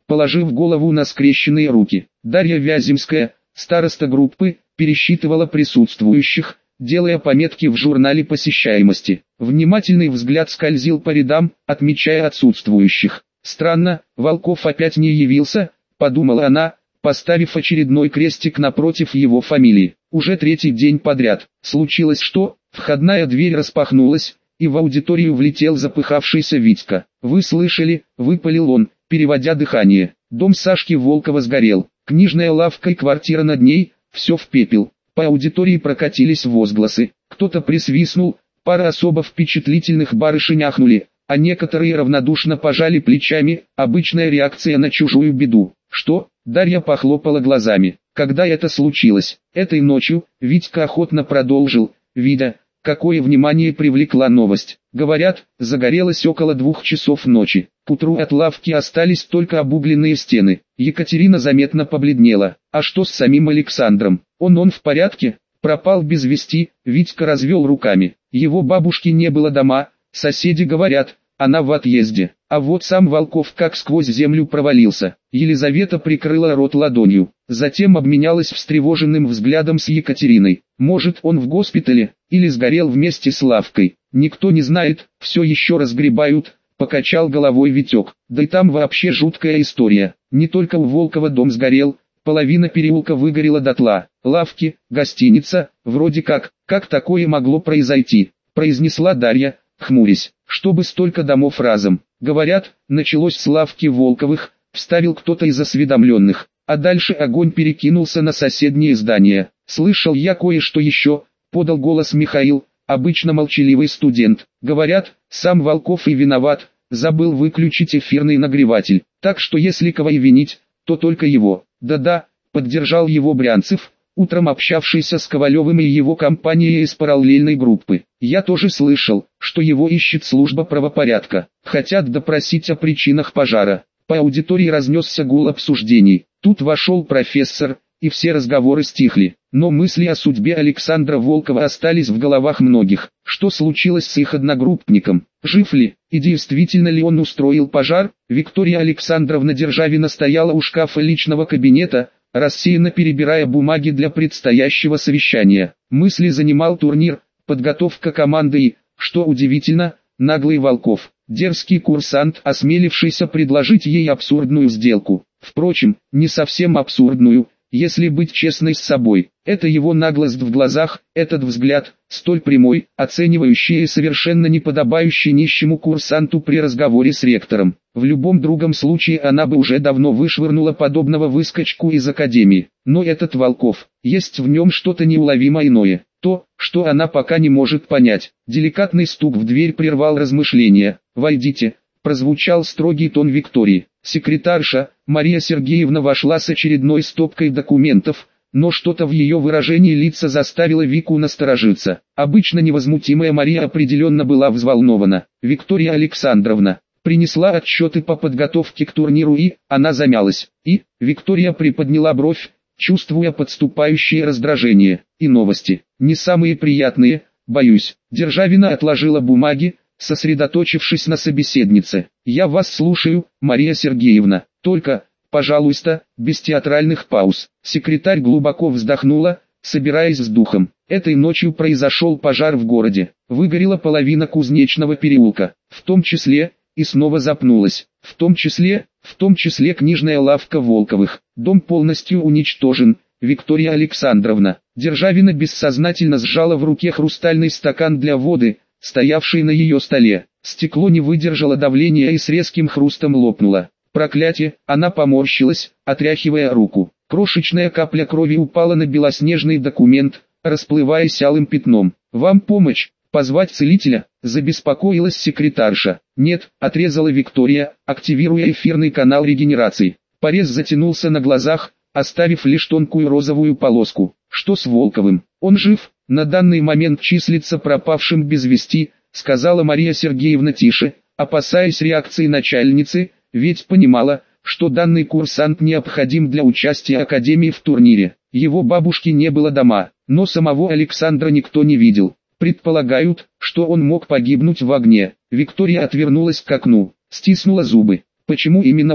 положив голову на скрещенные руки. Дарья Вяземская, староста группы, пересчитывала присутствующих, делая пометки в журнале посещаемости. Внимательный взгляд скользил по рядам, отмечая отсутствующих. «Странно, Волков опять не явился», — подумала она, поставив очередной крестик напротив его фамилии. Уже третий день подряд. Случилось что? Входная дверь распахнулась, и в аудиторию влетел запыхавшийся Витька. «Вы слышали?» — выпалил он, переводя дыхание. «Дом Сашки Волкова сгорел. Книжная лавка и квартира над ней, все в пепел». По аудитории прокатились возгласы. Кто-то присвистнул, пара особо впечатлительных барышень ахнули, а некоторые равнодушно пожали плечами, обычная реакция на чужую беду. «Что?» — Дарья похлопала глазами. «Когда это случилось?» «Этой ночью», — Витька охотно продолжил, видя, какое внимание привлекла новость. «Говорят, загорелось около 2 часов ночи. К утру от лавки остались только обугленные стены». Екатерина заметно побледнела. «А что с самим Александром? Он в порядке?» «Пропал без вести», — Витька развел руками. «Его бабушки не было дома, соседи говорят, она в отъезде. А вот сам Волков как сквозь землю провалился». Елизавета прикрыла рот ладонью, затем обменялась встревоженным взглядом с Екатериной. «Может, он в госпитале, или сгорел вместе с лавкой? Никто не знает, все еще разгребают», — покачал головой Витек. «Да и там вообще жуткая история. Не только у Волкова дом сгорел, половина переулка выгорела дотла. Лавки, гостиница, вроде как такое могло произойти?» — произнесла Дарья, хмурясь. «Чтобы столько домов разом. Говорят, началось с лавки Волковых», — вставил кто-то из осведомленных. «А дальше огонь перекинулся на соседние здания. Слышал я кое-что еще», — подал голос Михаил, обычно молчаливый студент. «Говорят, сам Волков и виноват, забыл выключить эфирный нагреватель. Так что если кого и винить, то только его». «Да-да», — поддержал его Брянцев, утром общавшийся с Ковалевым и его компанией из параллельной группы. «Я тоже слышал, что его ищет служба правопорядка. Хотят допросить о причинах пожара». По аудитории разнесся гул обсуждений. Тут вошел профессор, и все разговоры стихли. Но мысли о судьбе Александра Волкова остались в головах многих. Что случилось с их одногруппником? Жив ли? И действительно ли он устроил пожар? Виктория Александровна Державина стояла у шкафа личного кабинета, рассеянно перебирая бумаги для предстоящего совещания. Мысли занимал турнир, подготовка команды и, что удивительно, наглый Волков. Дерзкий курсант, осмелившийся предложить ей абсурдную сделку. Впрочем, не совсем абсурдную, если быть честной с собой. Это его наглость в глазах, этот взгляд, столь прямой, оценивающий и совершенно не подобающий нищему курсанту при разговоре с ректором. В любом другом случае она бы уже давно вышвырнула подобного выскочку из академии. Но этот Волков, есть в нем что-то неуловимо иное. То, что она пока не может понять. Деликатный стук в дверь прервал размышления. «Войдите», — прозвучал строгий тон Виктории. Секретарша, Мария Сергеевна, вошла с очередной стопкой документов, но что-то в ее выражении лица заставило Вику насторожиться. Обычно невозмутимая Мария определенно была взволнована. «Виктория Александровна, принесла отчеты по подготовке к турниру и...» Она замялась. Виктория приподняла бровь, чувствуя подступающее раздражение. «И новости, не самые приятные, боюсь». Державина отложила бумаги, сосредоточившись на собеседнице. «Я вас слушаю, Мария Сергеевна, только, пожалуйста, без театральных пауз». Секретарь глубоко вздохнула, собираясь с духом. «Этой ночью произошел пожар в городе. Выгорела половина Кузнечного переулка, в том числе...» И снова запнулась. В том числе книжная лавка Волковых. Дом полностью уничтожен, Виктория Александровна». Державина бессознательно сжала в руке хрустальный стакан для воды, стоявший на ее столе. Стекло не выдержало давления и с резким хрустом лопнуло. «Проклятие!» Она поморщилась, отряхивая руку. Крошечная капля крови упала на белоснежный документ, расплываясь алым пятном. «Вам помочь? Позвать целителя?» — забеспокоилась секретарша. «Нет», — отрезала Виктория, активируя эфирный канал регенерации. Порез затянулся на глазах, оставив лишь тонкую розовую полоску. «Что с Волковым? Он жив?» «На данный момент числится пропавшим без вести», — сказала Мария Сергеевна тише, опасаясь реакции начальницы, ведь понимала, что данный курсант необходим для участия Академии в турнире. Его бабушки не было дома, но самого Александра никто не видел. Предполагают, что он мог погибнуть в огне. Виктория отвернулась к окну, стиснула зубы. Почему именно он?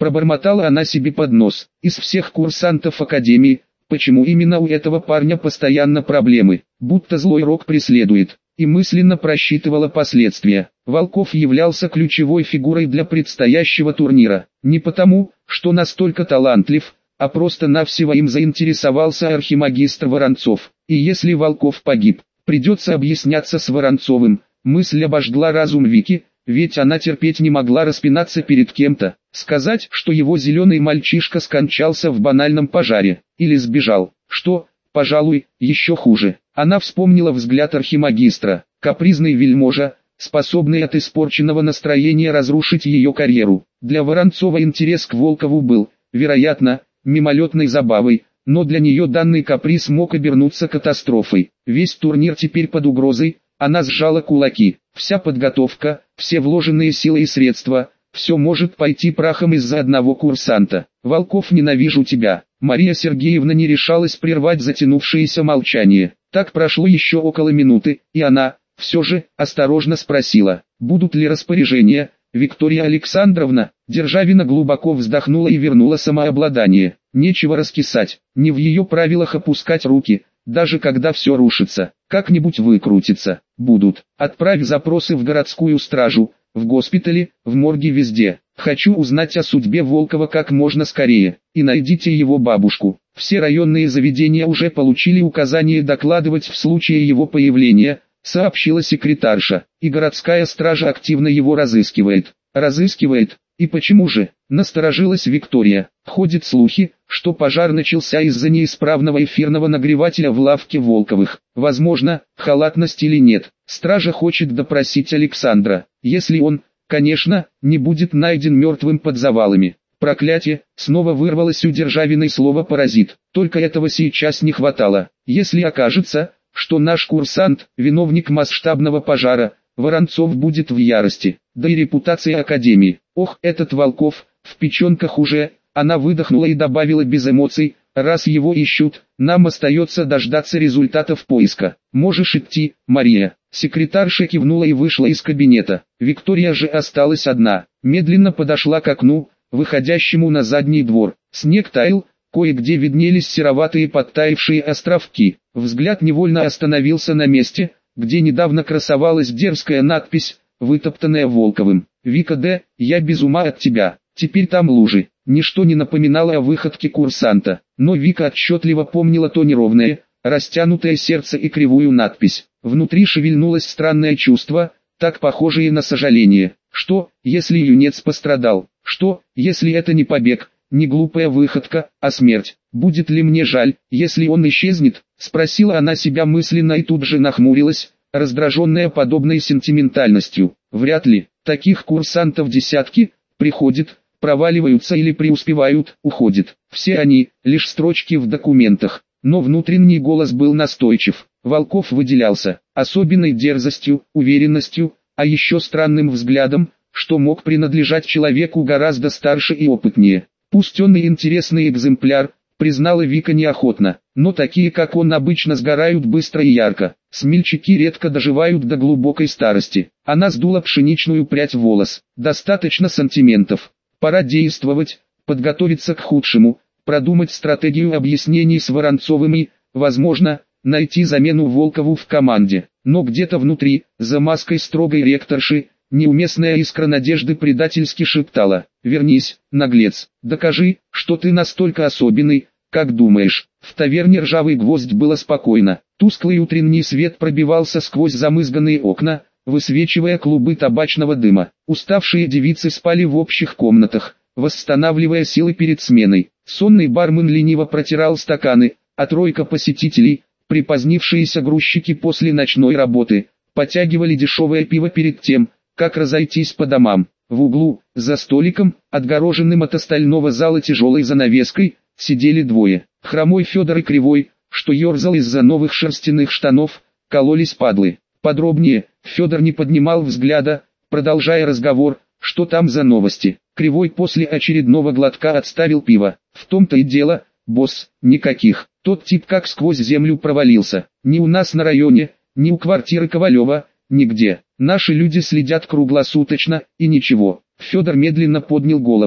Пробормотала она себе под нос. Из всех курсантов академии, почему именно у этого парня постоянно проблемы, будто злой рок преследует, и мысленно просчитывала последствия. Волков являлся ключевой фигурой для предстоящего турнира, не потому, что настолько талантлив, а просто-навсего им заинтересовался архимагистр Воронцов. И если Волков погиб, придется объясняться с Воронцовым. Мысль обожгла разум Вики, ведь она терпеть не могла распинаться перед кем-то, сказать, что его зеленый мальчишка скончался в банальном пожаре, или сбежал, что, пожалуй, еще хуже. Она вспомнила взгляд архимагистра, капризный вельможа, способный от испорченного настроения разрушить ее карьеру. Для Воронцова интерес к Волкову был, вероятно, мимолетной забавой, но для нее данный каприз мог обернуться катастрофой. Весь турнир теперь под угрозой, она сжала кулаки. Вся подготовка, все вложенные силы и средства, все может пойти прахом из-за одного курсанта. «Волков, ненавижу тебя». Мария Сергеевна не решалась прервать затянувшееся молчание. Так прошло еще около минуты, и она, все же, осторожно спросила, будут ли распоряжения. Виктория Александровна, Державина глубоко вздохнула и вернула самообладание. Нечего раскисать, не в ее правилах опускать руки, даже когда все рушится, как-нибудь выкрутиться. Будут. Отправь запросы в городскую стражу, в госпитале, в морге, везде. Хочу узнать о судьбе Волкова как можно скорее. И найдите его бабушку. Все районные заведения уже получили указание докладывать в случае его появления, сообщила секретарша, и городская стража активно его разыскивает. Разыскивает? И почему же? Насторожилась Виктория. Ходят слухи, что пожар начался из-за неисправного эфирного нагревателя в лавке Волковых. Возможно, халатность или нет. Стража хочет допросить Александра, если он, конечно, не будет найден мертвым под завалами. Проклятие, снова вырвалось у Державиной слово «паразит». Только этого сейчас не хватало. Если окажется, что наш курсант – виновник масштабного пожара, Воронцов будет в ярости, да и репутация Академии. Ох, этот Волков, в печенках уже, она выдохнула и добавила без эмоций, раз его ищут, нам остается дождаться результатов поиска. Можешь идти, Мария. Секретарша кивнула и вышла из кабинета. Виктория же осталась одна, медленно подошла к окну, выходящему на задний двор. Снег таял, кое-где виднелись сероватые подтаявшие островки. Взгляд невольно остановился на месте, где недавно красовалась дерзкая надпись, вытоптанная Волковым. «Вика Д, я без ума от тебя». Теперь там лужи. Ничто не напоминало о выходке курсанта, но Вика отчетливо помнила то неровное, растянутое сердце и кривую надпись. Внутри шевельнулось странное чувство, так похожее на сожаление. Что, если юнец пострадал? Что, если это не побег, не глупая выходка, а смерть? Будет ли мне жаль, если он исчезнет? Спросила она себя мысленно и тут же нахмурилась, раздраженная подобной сентиментальностью. Вряд ли. Таких курсантов десятки, приходят, проваливаются или преуспевают, уходят. Все они, лишь строчки в документах. Но внутренний голос был настойчив. Волков выделялся особенной дерзостью, уверенностью, а еще странным взглядом, что мог принадлежать человеку гораздо старше и опытнее. Пусть он и интересный экземпляр, признала Вика неохотно, но такие как он обычно сгорают быстро и ярко. Смельчаки редко доживают до глубокой старости. Она сдула пшеничную прядь волос. Достаточно сантиментов. Пора действовать, подготовиться к худшему, продумать стратегию объяснений с Воронцовым и, возможно, найти замену Волкову в команде. Но где-то внутри, за маской строгой ректорши, неуместная искра надежды предательски шептала: «Вернись, наглец, докажи, что ты настолько особенный, как думаешь». В таверне «Ржавый гвоздь» было спокойно. Тусклый утренний свет пробивался сквозь замызганные окна, высвечивая клубы табачного дыма. Уставшие девицы спали в общих комнатах, восстанавливая силы перед сменой. Сонный бармен лениво протирал стаканы, а тройка посетителей, припозднившиеся грузчики после ночной работы, потягивали дешевое пиво перед тем, как разойтись по домам. В углу, за столиком, отгороженным от остального зала тяжелой занавеской, сидели двое. Хромой Федор и Кривой, что ерзал из-за новых шерстяных штанов, кололись падлы. Подробнее, Федор не поднимал взгляда, продолжая разговор, что там за новости. Кривой после очередного глотка отставил пиво. В том-то и дело, босс, никаких. Тот тип как сквозь землю провалился. Ни у нас на районе, ни у квартиры Ковалева, нигде. Наши люди следят круглосуточно, и ничего. Федор медленно поднял голову.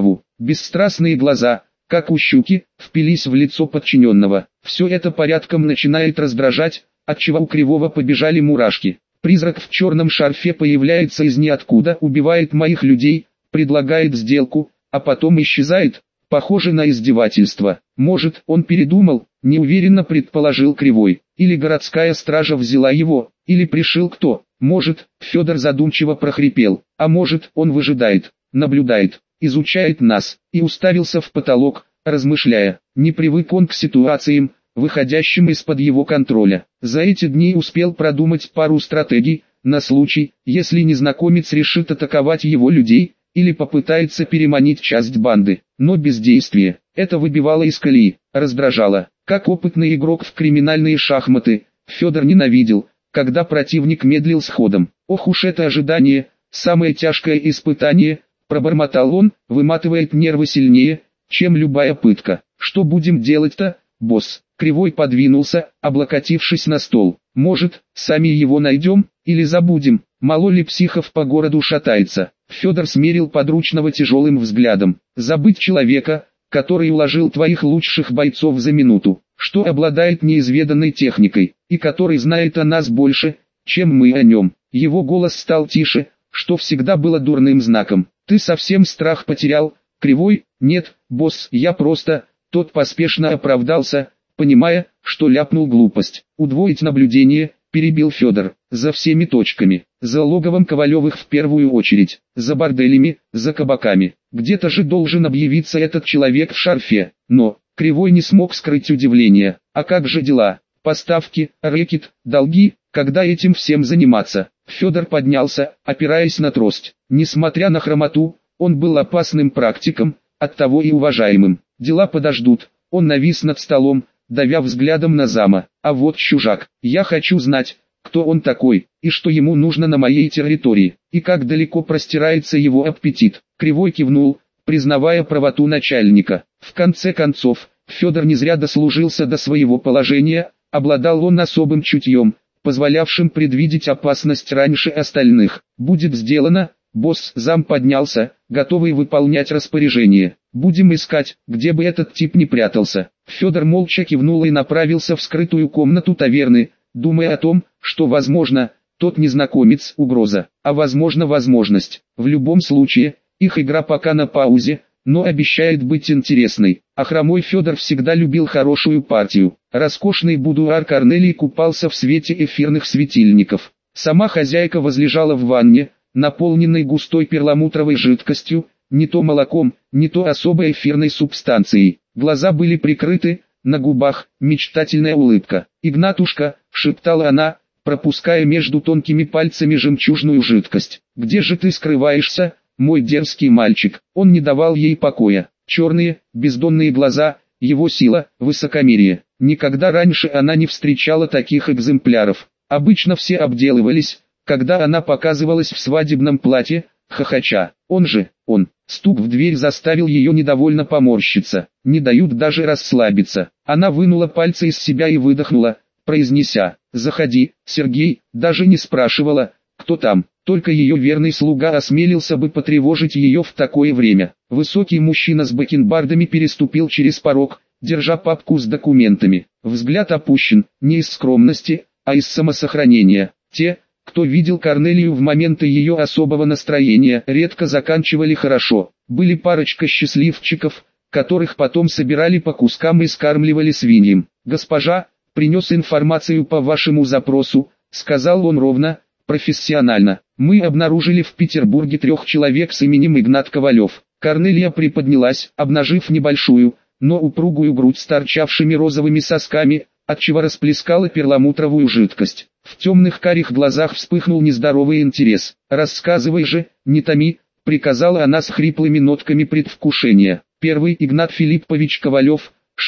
бесстрастные глаза, как у щуки, впились в лицо подчиненного. Все это порядком начинает раздражать, отчего у Кривого побежали мурашки. Призрак в черном шарфе появляется из ниоткуда, убивает моих людей, предлагает сделку, а потом исчезает. Похоже на издевательство. Может, он передумал, неуверенно предположил Кривой. Или городская стража взяла его, или пришил кто. Может, Федор задумчиво прохрипел. А может, он выжидает, наблюдает, изучает нас, и уставился в потолок, размышляя. Не привык он к ситуациям, выходящим из-под его контроля. За эти дни успел продумать пару стратегий, на случай, если незнакомец решит атаковать его людей, или попытается переманить часть банды. Но бездействие, это выбивало из колеи, раздражало. Как опытный игрок в криминальные шахматы, Федор ненавидел, когда противник медлил с ходом. Ох уж это ожидание, самое тяжкое испытание, пробормотал он, выматывает нервы сильнее, чем любая пытка. Что будем делать-то, босс? Кривой подвинулся, облокотившись на стол. Может, сами его найдем, или забудем? Мало ли психов по городу шатается. Федор смерил подручного тяжелым взглядом. Забыть человека, который уложил твоих лучших бойцов за минуту, что обладает неизведанной техникой, и который знает о нас больше, чем мы о нем. Его голос стал тише, что всегда было дурным знаком. Ты совсем страх потерял, Кривой? Нет, босс, я просто... Тот поспешно оправдался, понимая, что ляпнул глупость. Удвоить наблюдение, перебил Федор, за всеми точками, за логовом Ковалевых в первую очередь, за борделями, за кабаками. Где-то же должен объявиться этот человек в шарфе. Но Кривой не смог скрыть удивление. А как же дела? Поставки, рэкет, долги, когда этим всем заниматься? Федор поднялся, опираясь на трость. Несмотря на хромоту, он был опасным практиком, оттого и уважаемым. Дела подождут. Он навис над столом, давя взглядом на зама. А вот чужак. Я хочу знать, кто он такой, и что ему нужно на моей территории, и как далеко простирается его аппетит. Кривой кивнул, признавая правоту начальника. В конце концов, Федор не зря дослужился до своего положения, обладал он особым чутьем, позволявшим предвидеть опасность раньше остальных. Будет сделано. Босс. Зам поднялся, готовый выполнять распоряжение. Будем искать, где бы этот тип не прятался. Федор молча кивнул и направился в скрытую комнату таверны, думая о том, что возможно, тот незнакомец угроза, а возможно возможность. В любом случае, их игра пока на паузе, но обещает быть интересной. А хромой Федор всегда любил хорошую партию. Роскошный будуар Корнелии купался в свете эфирных светильников. Сама хозяйка возлежала в ванне, наполненной густой перламутровой жидкостью, не то молоком, не то особой эфирной субстанцией. Глаза были прикрыты, на губах мечтательная улыбка. «Игнатушка», — шептала она, пропуская между тонкими пальцами жемчужную жидкость. «Где же ты скрываешься, мой дерзкий мальчик?» Он не давал ей покоя. Черные, бездонные глаза, его сила, высокомерие. Никогда раньше она не встречала таких экземпляров. Обычно все обделывались, когда она показывалась в свадебном платье, хохоча. Он. Стук в дверь заставил ее недовольно поморщиться. Не дают даже расслабиться. Она вынула пальцы из себя и выдохнула, произнеся: «Заходи, Сергей», даже не спрашивала, кто там. Только ее верный слуга осмелился бы потревожить ее в такое время. Высокий мужчина с бакенбардами переступил через порог, держа папку с документами. Взгляд опущен, не из скромности, а из самосохранения. Те, кто видел Корнелию в моменты ее особого настроения, редко заканчивали хорошо. Были парочка счастливчиков, которых потом собирали по кускам и скармливали свиньям. «Госпожа, принес информацию по вашему запросу», — сказал он ровно, профессионально. «Мы обнаружили в Петербурге 3 человек с именем Игнат Ковалев». Корнелия приподнялась, обнажив небольшую, но упругую грудь с торчавшими розовыми сосками, отчего расплескала перламутровую жидкость. В темных карих глазах вспыхнул нездоровый интерес. «Рассказывай же, не томи», — приказала она с хриплыми нотками предвкушения. Первый: Игнат Филиппович Ковалев,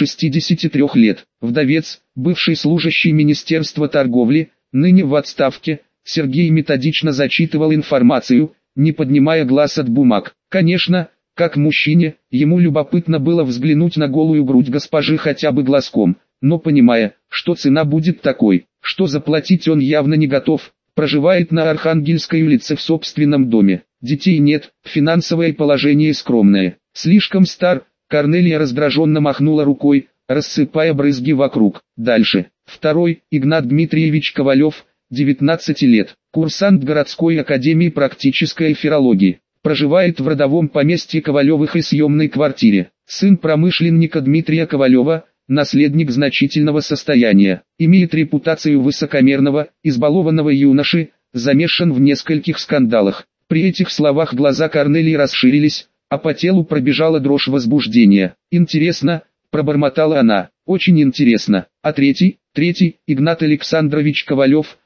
63 лет, вдовец, бывший служащий Министерства торговли, ныне в отставке. Сергей методично зачитывал информацию, не поднимая глаз от бумаг. Конечно, как мужчине, ему любопытно было взглянуть на голую грудь госпожи хотя бы глазком, но понимая, что цена будет такой, что заплатить он явно не готов, проживает на Архангельской улице в собственном доме, детей нет, финансовое положение скромное. Слишком стар. Корнелия раздраженно махнула рукой, рассыпая брызги вокруг. Дальше. Второй, Игнат Дмитриевич Ковалев, 19 лет, курсант городской академии практической эфирологии. Проживает в родовом поместье Ковалевых и съемной квартире. Сын промышленника Дмитрия Ковалева, наследник значительного состояния. Имеет репутацию высокомерного, избалованного юноши, замешан в нескольких скандалах. При этих словах глаза Корнелии расширились, а по телу пробежала дрожь возбуждения. «Интересно», — пробормотала она, — «очень интересно». А третий, Игнат Александрович Ковалев,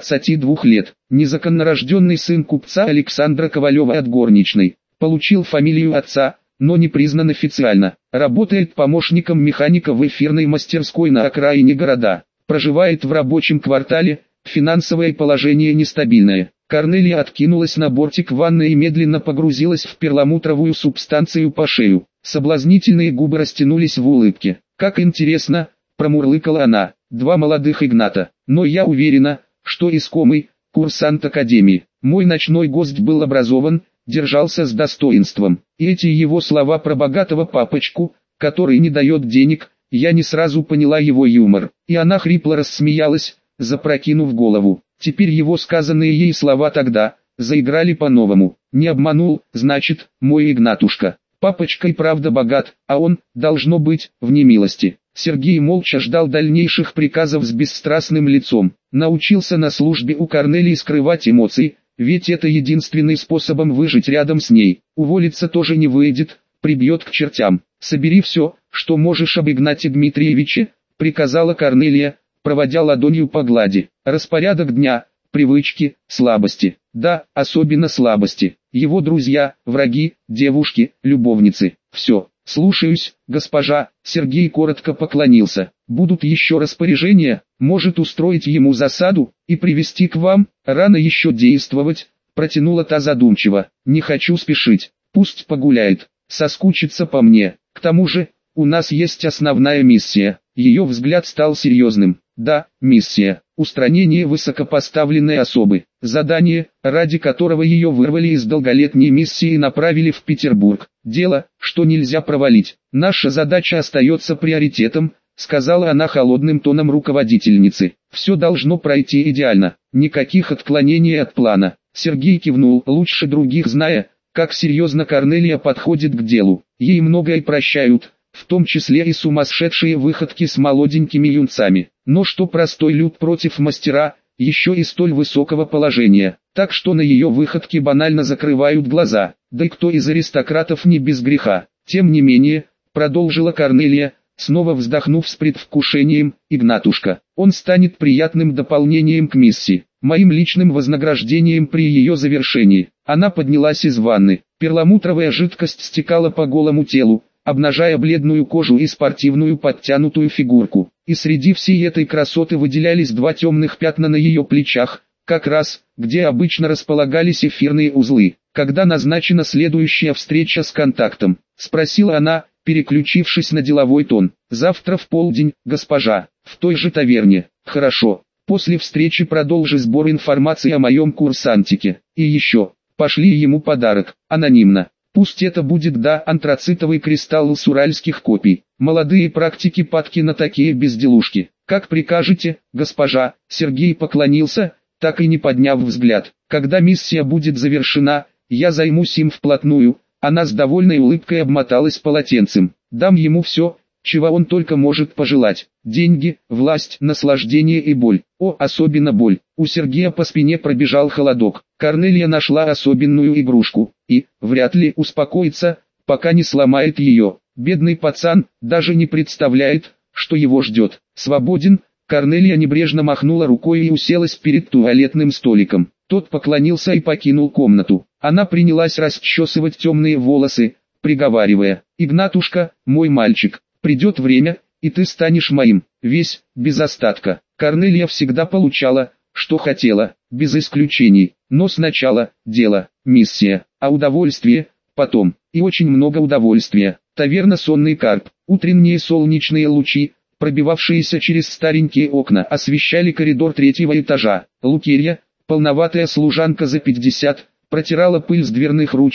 22 лет, незаконнорожденный сын купца Александра Ковалева от горничной. Получил фамилию отца, но не признан официально. Работает помощником механика в эфирной мастерской на окраине города. Проживает в рабочем квартале, финансовое положение нестабильное. Корнелия откинулась на бортик ванны и медленно погрузилась в перламутровую субстанцию по шею. Соблазнительные губы растянулись в улыбке. «Как интересно», — промурлыкала она, — «два молодых Игната. Но я уверена, что искомый, курсант академии. Мой ночной гость был образован, держался с достоинством». И эти его слова про богатого папочку, который не дает денег, я не сразу поняла его юмор. И она хрипло рассмеялась, запрокинув голову. Теперь его сказанные ей слова тогда заиграли по-новому. Не обманул, значит, мой Игнатушка. Папочка и правда богат, а он, должно быть, в немилости. Сергей молча ждал дальнейших приказов с бесстрастным лицом. Научился на службе у Корнелии скрывать эмоции, ведь это единственный способом выжить рядом с ней. Уволиться тоже не выйдет, прибьет к чертям. «Собери все, что можешь об Игнате Дмитриевиче», — приказала Корнелия, проводя ладонью по глади. «Распорядок дня, привычки, слабости. Да, особенно слабости. Его друзья, враги, девушки, любовницы. Все. Слушаюсь, госпожа». Сергей коротко поклонился. «Будут еще распоряжения, может устроить ему засаду и привести к вам?» «Рано еще действовать», — протянула та задумчиво. «Не хочу спешить. Пусть погуляет, соскучится по мне. К тому же, у нас есть основная миссия». Ее взгляд стал серьезным. «Да, миссия. Устранение высокопоставленной особы. Задание, ради которого ее вырвали из долголетней миссии и направили в Петербург. Дело, что нельзя провалить. Наша задача остается приоритетом», — сказала она холодным тоном руководительницы. «Все должно пройти идеально. Никаких отклонений от плана». Сергей кивнул, лучше других зная, как серьезно Корнелия подходит к делу. Ей многое прощают, в том числе и сумасшедшие выходки с молоденькими юнцами. Но что простой люд против мастера, еще и столь высокого положения, так что на ее выходки банально закрывают глаза. Да и кто из аристократов не без греха. Тем не менее, продолжила Корнелия, снова вздохнув с предвкушением, «Игнатушка, он станет приятным дополнением к миссии, моим личным вознаграждением при ее завершении». Она поднялась из ванны. Перламутровая жидкость стекала по голому телу, обнажая бледную кожу и спортивную подтянутую фигурку. И среди всей этой красоты выделялись два темных пятна на ее плечах, как раз, где обычно располагались эфирные узлы. «Когда назначена следующая встреча с контактом?» — спросила она, переключившись на деловой тон. «Завтра в полдень, госпожа, в той же таверне». «Хорошо. После встречи продолжи сбор информации о моем курсантике. И еще, пошли ему подарок, анонимно. Пусть это будет антрацитовый кристалл с уральских копий. Молодые практики падки на такие безделушки. Как прикажете, госпожа». Сергей поклонился, так и не подняв взгляд. «Когда миссия будет завершена, я займусь им вплотную». Она с довольной улыбкой обмоталась полотенцем. «Дам ему все, чего он только может пожелать. Деньги, власть, наслаждение и боль. О, особенно боль». У Сергея по спине пробежал холодок. Корнелия нашла особенную игрушку, и, вряд ли успокоится, пока не сломает ее. Бедный пацан, даже не представляет, что его ждет. «Свободен». Корнелия небрежно махнула рукой и уселась перед туалетным столиком. Тот поклонился и покинул комнату. Она принялась расчесывать темные волосы, приговаривая: «Игнатушка, мой мальчик, придет время, и ты станешь моим, весь, без остатка». Корнелия всегда получала, что хотела, без исключений. Но сначала дело, миссия, а удовольствие потом. И очень много удовольствия. Таверна «Сонный карп». Утренние солнечные лучи, пробивавшиеся через старенькие окна, освещали коридор третьего этажа. Лукерья, полноватая служанка за 50, протирала пыль с дверных ручек,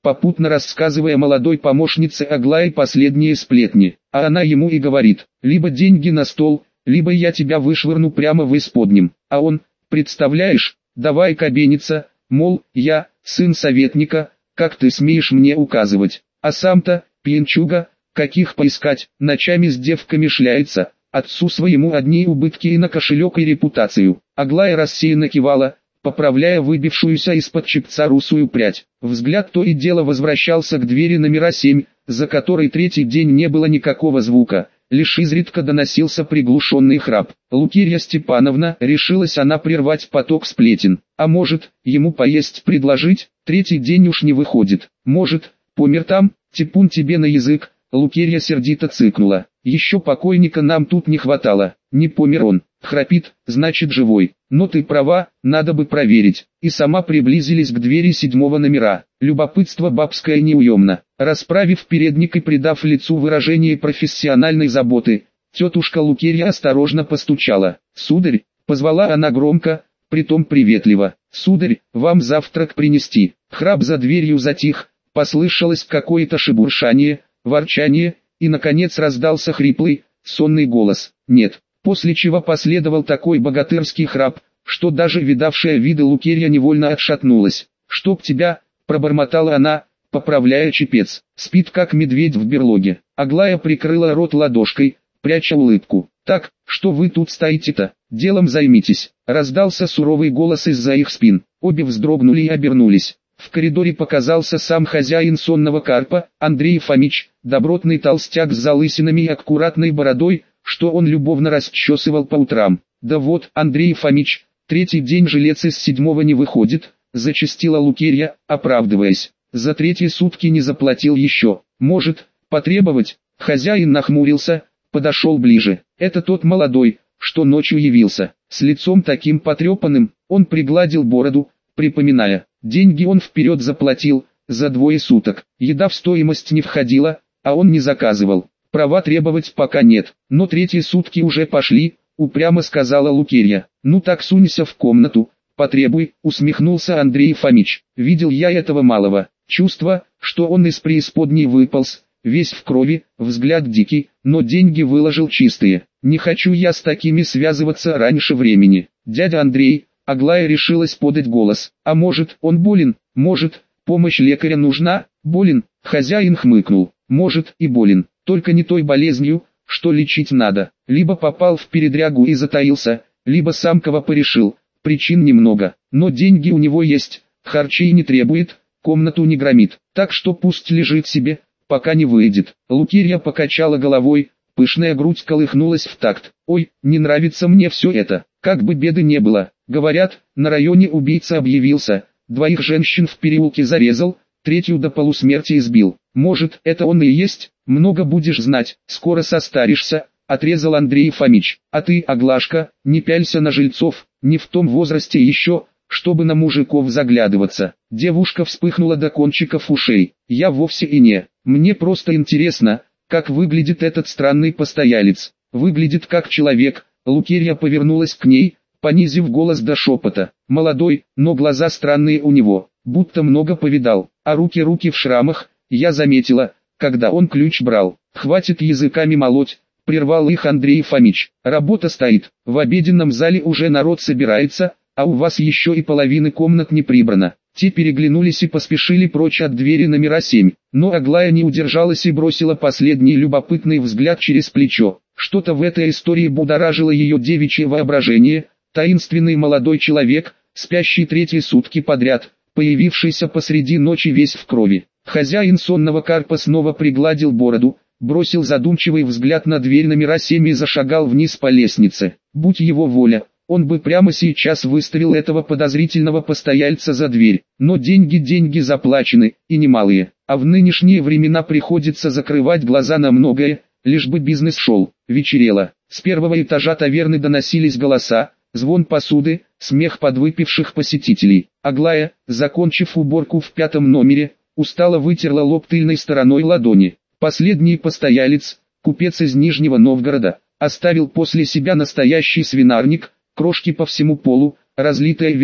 попутно рассказывая молодой помощнице Аглае последние сплетни. А она ему и говорит: либо деньги на стол, либо я тебя вышвырну прямо в исподнем. А он: представляешь, давай кабениться, мол, я, сын советника, как ты смеешь мне указывать. А сам-то, пьянчуга, каких поискать, ночами с девками шляется, отцу своему одни убытки и на кошелек и репутацию. Аглая рассеянно кивала, поправляя выбившуюся из-под чепца русую прядь. Взгляд то и дело возвращался к двери номера 7, за которой третий день не было никакого звука, лишь изредка доносился приглушенный храп. Лукерья Степановна, решилась она прервать поток сплетен. А может, ему поесть предложить? Третий день уж не выходит. Может, помер там? Типун тебе на язык. Лукерья сердито цыкнула. Еще покойника нам тут не хватало. Не помер он. Храпит, значит живой. Но ты права, надо бы проверить. И сама приблизились к двери 7-го номера. Любопытство бабское неуемно. Расправив передник и придав лицу выражение профессиональной заботы, тетушка Лукерья осторожно постучала. «Сударь», — позвала она громко, притом приветливо. «Сударь, вам завтрак принести». Храп за дверью затих, послышалось какое-то шебуршание, ворчание, и наконец раздался хриплый, сонный голос: «Нет». После чего последовал такой богатырский храп, что даже видавшая виды Лукерья невольно отшатнулась. «Чтоб тебя», — пробормотала она, поправляя чепец. «Спит как медведь в берлоге». Аглая прикрыла рот ладошкой, пряча улыбку. «Так, что вы тут стоите-то? Делом займитесь», — раздался суровый голос из-за их спин. Обе вздрогнули и обернулись. В коридоре показался сам хозяин сонного карпа, Андрей Фомич, добротный толстяк с залысинами и аккуратной бородой, что он любовно расчесывал по утрам. «Да вот, Андрей Фомич, третий день жилец из 7-го не выходит», — зачастила Лукерья, оправдываясь. «За третьи сутки не заплатил еще. Может, потребовать?» Хозяин нахмурился, подошел ближе. «Это тот молодой, что ночью явился». С лицом таким потрепанным, он пригладил бороду, припоминая. Деньги он вперед заплатил, за 2 суток. Еда в стоимость не входила, а он не заказывал. Права требовать пока нет, но 3 сутки уже пошли, упрямо сказала Лукерья. «Ну так сунься в комнату, потребуй», усмехнулся Андрей Фомич. «Видел я этого малого. Чувство, что он из преисподней выполз, весь в крови, взгляд дикий, но деньги выложил чистые. Не хочу я с такими связываться раньше времени. Дядя Андрей». Аглая решилась подать голос. «А может, он болен? Может, помощь лекаря нужна?» «Болен», хозяин хмыкнул. «Может, и болен, только не той болезнью, что лечить надо. Либо попал в передрягу и затаился, либо сам кого порешил. Причин немного, но деньги у него есть, харчей не требует, комнату не громит. Так что пусть лежит себе, пока не выйдет». Лукерья покачала головой, пышная грудь колыхнулась в такт. «Ой, не нравится мне все это, как бы беды не было. Говорят, на районе убийца объявился, 2 женщин в переулке зарезал, 3 до полусмерти избил. Может, это он и есть? Много будешь знать, скоро состаришься», — отрезал Андрей Фомич. «А ты, Аглашка, не пялься на жильцов, не в том возрасте еще, чтобы на мужиков заглядываться». Девушка вспыхнула до кончиков ушей. «Я вовсе и не. Мне просто интересно, как выглядит этот странный постоялец. Выглядит как человек». Лукерья повернулась к ней, понизив голос до шепота. «Молодой, но глаза странные у него, будто много повидал, а руки в шрамах, я заметила, когда он ключ брал». «Хватит языками молоть», — прервал их Андрей Фомич. «Работа стоит, в обеденном зале уже народ собирается, а у вас еще и половины комнат не прибрано». Те переглянулись и поспешили прочь от двери номера 7, но Аглая не удержалась и бросила последний любопытный взгляд через плечо. Что-то в этой истории будоражило ее девичье воображение. Таинственный молодой человек, спящий 3 сутки подряд, появившийся посреди ночи весь в крови. Хозяин сонного карпа снова пригладил бороду, бросил задумчивый взгляд на дверь номера 7 и зашагал вниз по лестнице. Будь его воля, он бы прямо сейчас выставил этого подозрительного постояльца за дверь. Но деньги заплачены, и немалые. А в нынешние времена приходится закрывать глаза на многое, лишь бы бизнес шел. Вечерело. С 1-го этажа таверны доносились голоса, звон посуды, смех подвыпивших посетителей. Аглая, закончив уборку в 5-м номере, устало вытерла лоб тыльной стороной ладони. Последний постоялец, купец из Нижнего Новгорода, оставил после себя настоящий свинарник, крошки по всему полу, разлитое вино,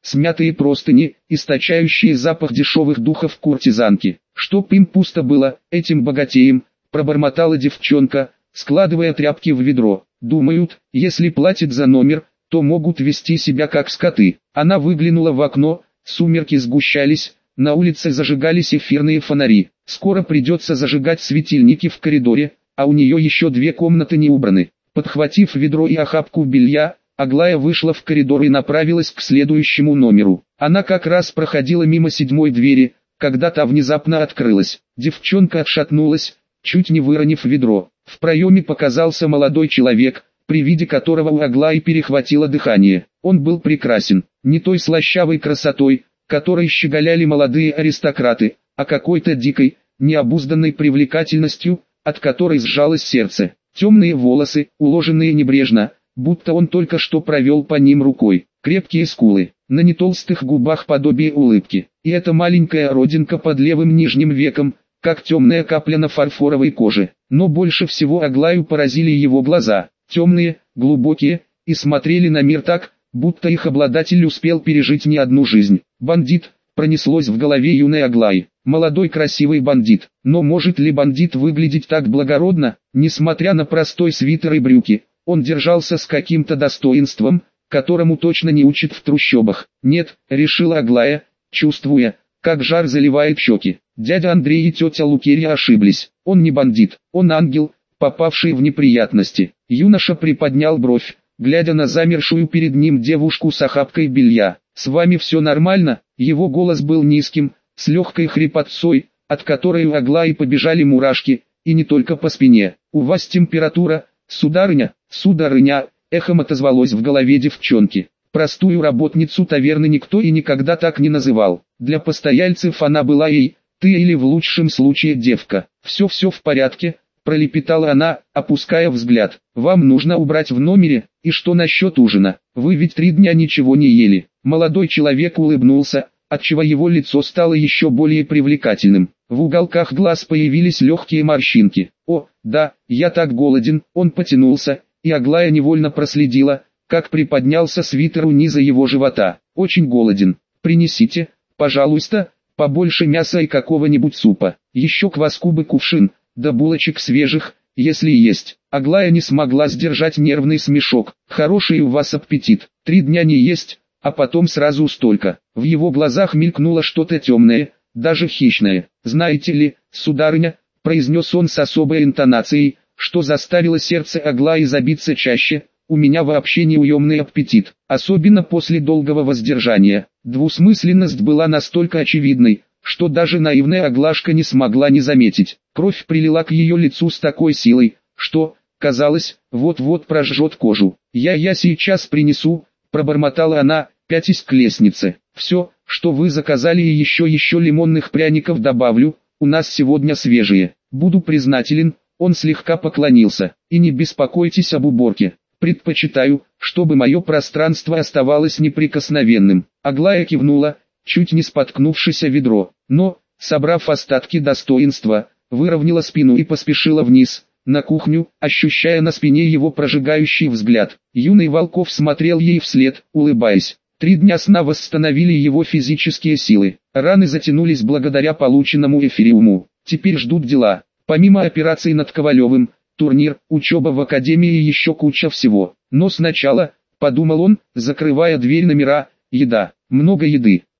смятые простыни, источающие запах дешевых духов куртизанки. Чтоб им пусто было, этим богатеям, пробормотала девчонка, складывая тряпки в ведро. Думают, если платят за номер, то могут вести себя как скоты. Она выглянула в окно, сумерки сгущались, на улице зажигались эфирные фонари. Скоро придется зажигать светильники в коридоре, а у нее еще 2 комнаты не убраны. Подхватив ведро и охапку белья, Аглая вышла в коридор и направилась к следующему номеру. Она как раз проходила мимо 7-й двери, когда та внезапно открылась. Девчонка отшатнулась, чуть не выронив ведро. В проеме показался молодой человек, при виде которого у Аглаи перехватило дыхание. Он был прекрасен, не той слащавой красотой, которой щеголяли молодые аристократы, а какой-то дикой, необузданной привлекательностью, от которой сжалось сердце. Темные волосы, уложенные небрежно, будто он только что провел по ним рукой. Крепкие скулы, на нетолстых губах подобие улыбки. И эта маленькая родинка под левым нижним веком, как темная капля на фарфоровой коже. Но больше всего Аглаю поразили его глаза. Темные, глубокие, и смотрели на мир так, будто их обладатель успел пережить не одну жизнь. «Бандит», пронеслось в голове юной Аглаи. Молодой красивый бандит. Но может ли бандит выглядеть так благородно? Несмотря на простой свитер и брюки, он держался с каким-то достоинством, которому точно не учат в трущобах. «Нет», решила Аглая, чувствуя, как жар заливает щеки. Дядя Андрей и тетя Лукерья ошиблись. Он не бандит, он ангел, попавший в неприятности. Юноша приподнял бровь, глядя на замершую перед ним девушку с охапкой белья. «С вами все нормально?» Его голос был низким, с легкой хрипотцой, от которой у Аглаи побежали мурашки, и не только по спине. «У вас температура, сударыня?» «Сударыня», эхом отозвалось в голове девчонки. Простую работницу таверны никто и никогда так не называл. Для постояльцев она была ей, ты или в лучшем случае девка. «Все в порядке», пролепетала она, опуская взгляд. «Вам нужно убрать в номере, и что насчет ужина? Вы ведь 3 дня ничего не ели». Молодой человек улыбнулся, отчего его лицо стало еще более привлекательным. В уголках глаз появились легкие морщинки. «О, да, я так голоден». Он потянулся, и Аглая невольно проследила, как приподнялся свитер у низа его живота. «Очень голоден. Принесите, пожалуйста, побольше мяса и какого-нибудь супа. Еще кваску бы кувшин, да булочек свежих, если есть». Аглая не смогла сдержать нервный смешок. «Хороший у вас аппетит. 3 дня не есть, а потом сразу столько». В его глазах мелькнуло что-то темное, даже хищное. «Знаете ли, сударыня», произнес он с особой интонацией, что заставило сердце Аглаи забиться чаще, «у меня вообще неуемный аппетит, особенно после долгого воздержания». Двусмысленность была настолько очевидной, что даже наивная Аглашка не смогла не заметить. Кровь прилила к ее лицу с такой силой, что, казалось, вот-вот прожжет кожу. «Я сейчас принесу», пробормотала она, пятясь к лестнице. «Все, что вы заказали, и еще лимонных пряников добавлю, у нас сегодня свежие. Буду признателен». Он слегка поклонился. «И не беспокойтесь об уборке. Предпочитаю, чтобы мое пространство оставалось неприкосновенным». Аглая кивнула, чуть не споткнувшись о ведро, но, собрав остатки достоинства, выровняла спину и поспешила вниз, на кухню, ощущая на спине его прожигающий взгляд. Юный Волков смотрел ей вслед, улыбаясь. 3 дня сна восстановили его физические силы. Раны затянулись благодаря полученному эфириуму. Теперь ждут дела. Помимо операций над Ковалевым, турнир, учеба в академии и еще куча всего. Но сначала, подумал он, закрывая дверь номера, еда, много еды.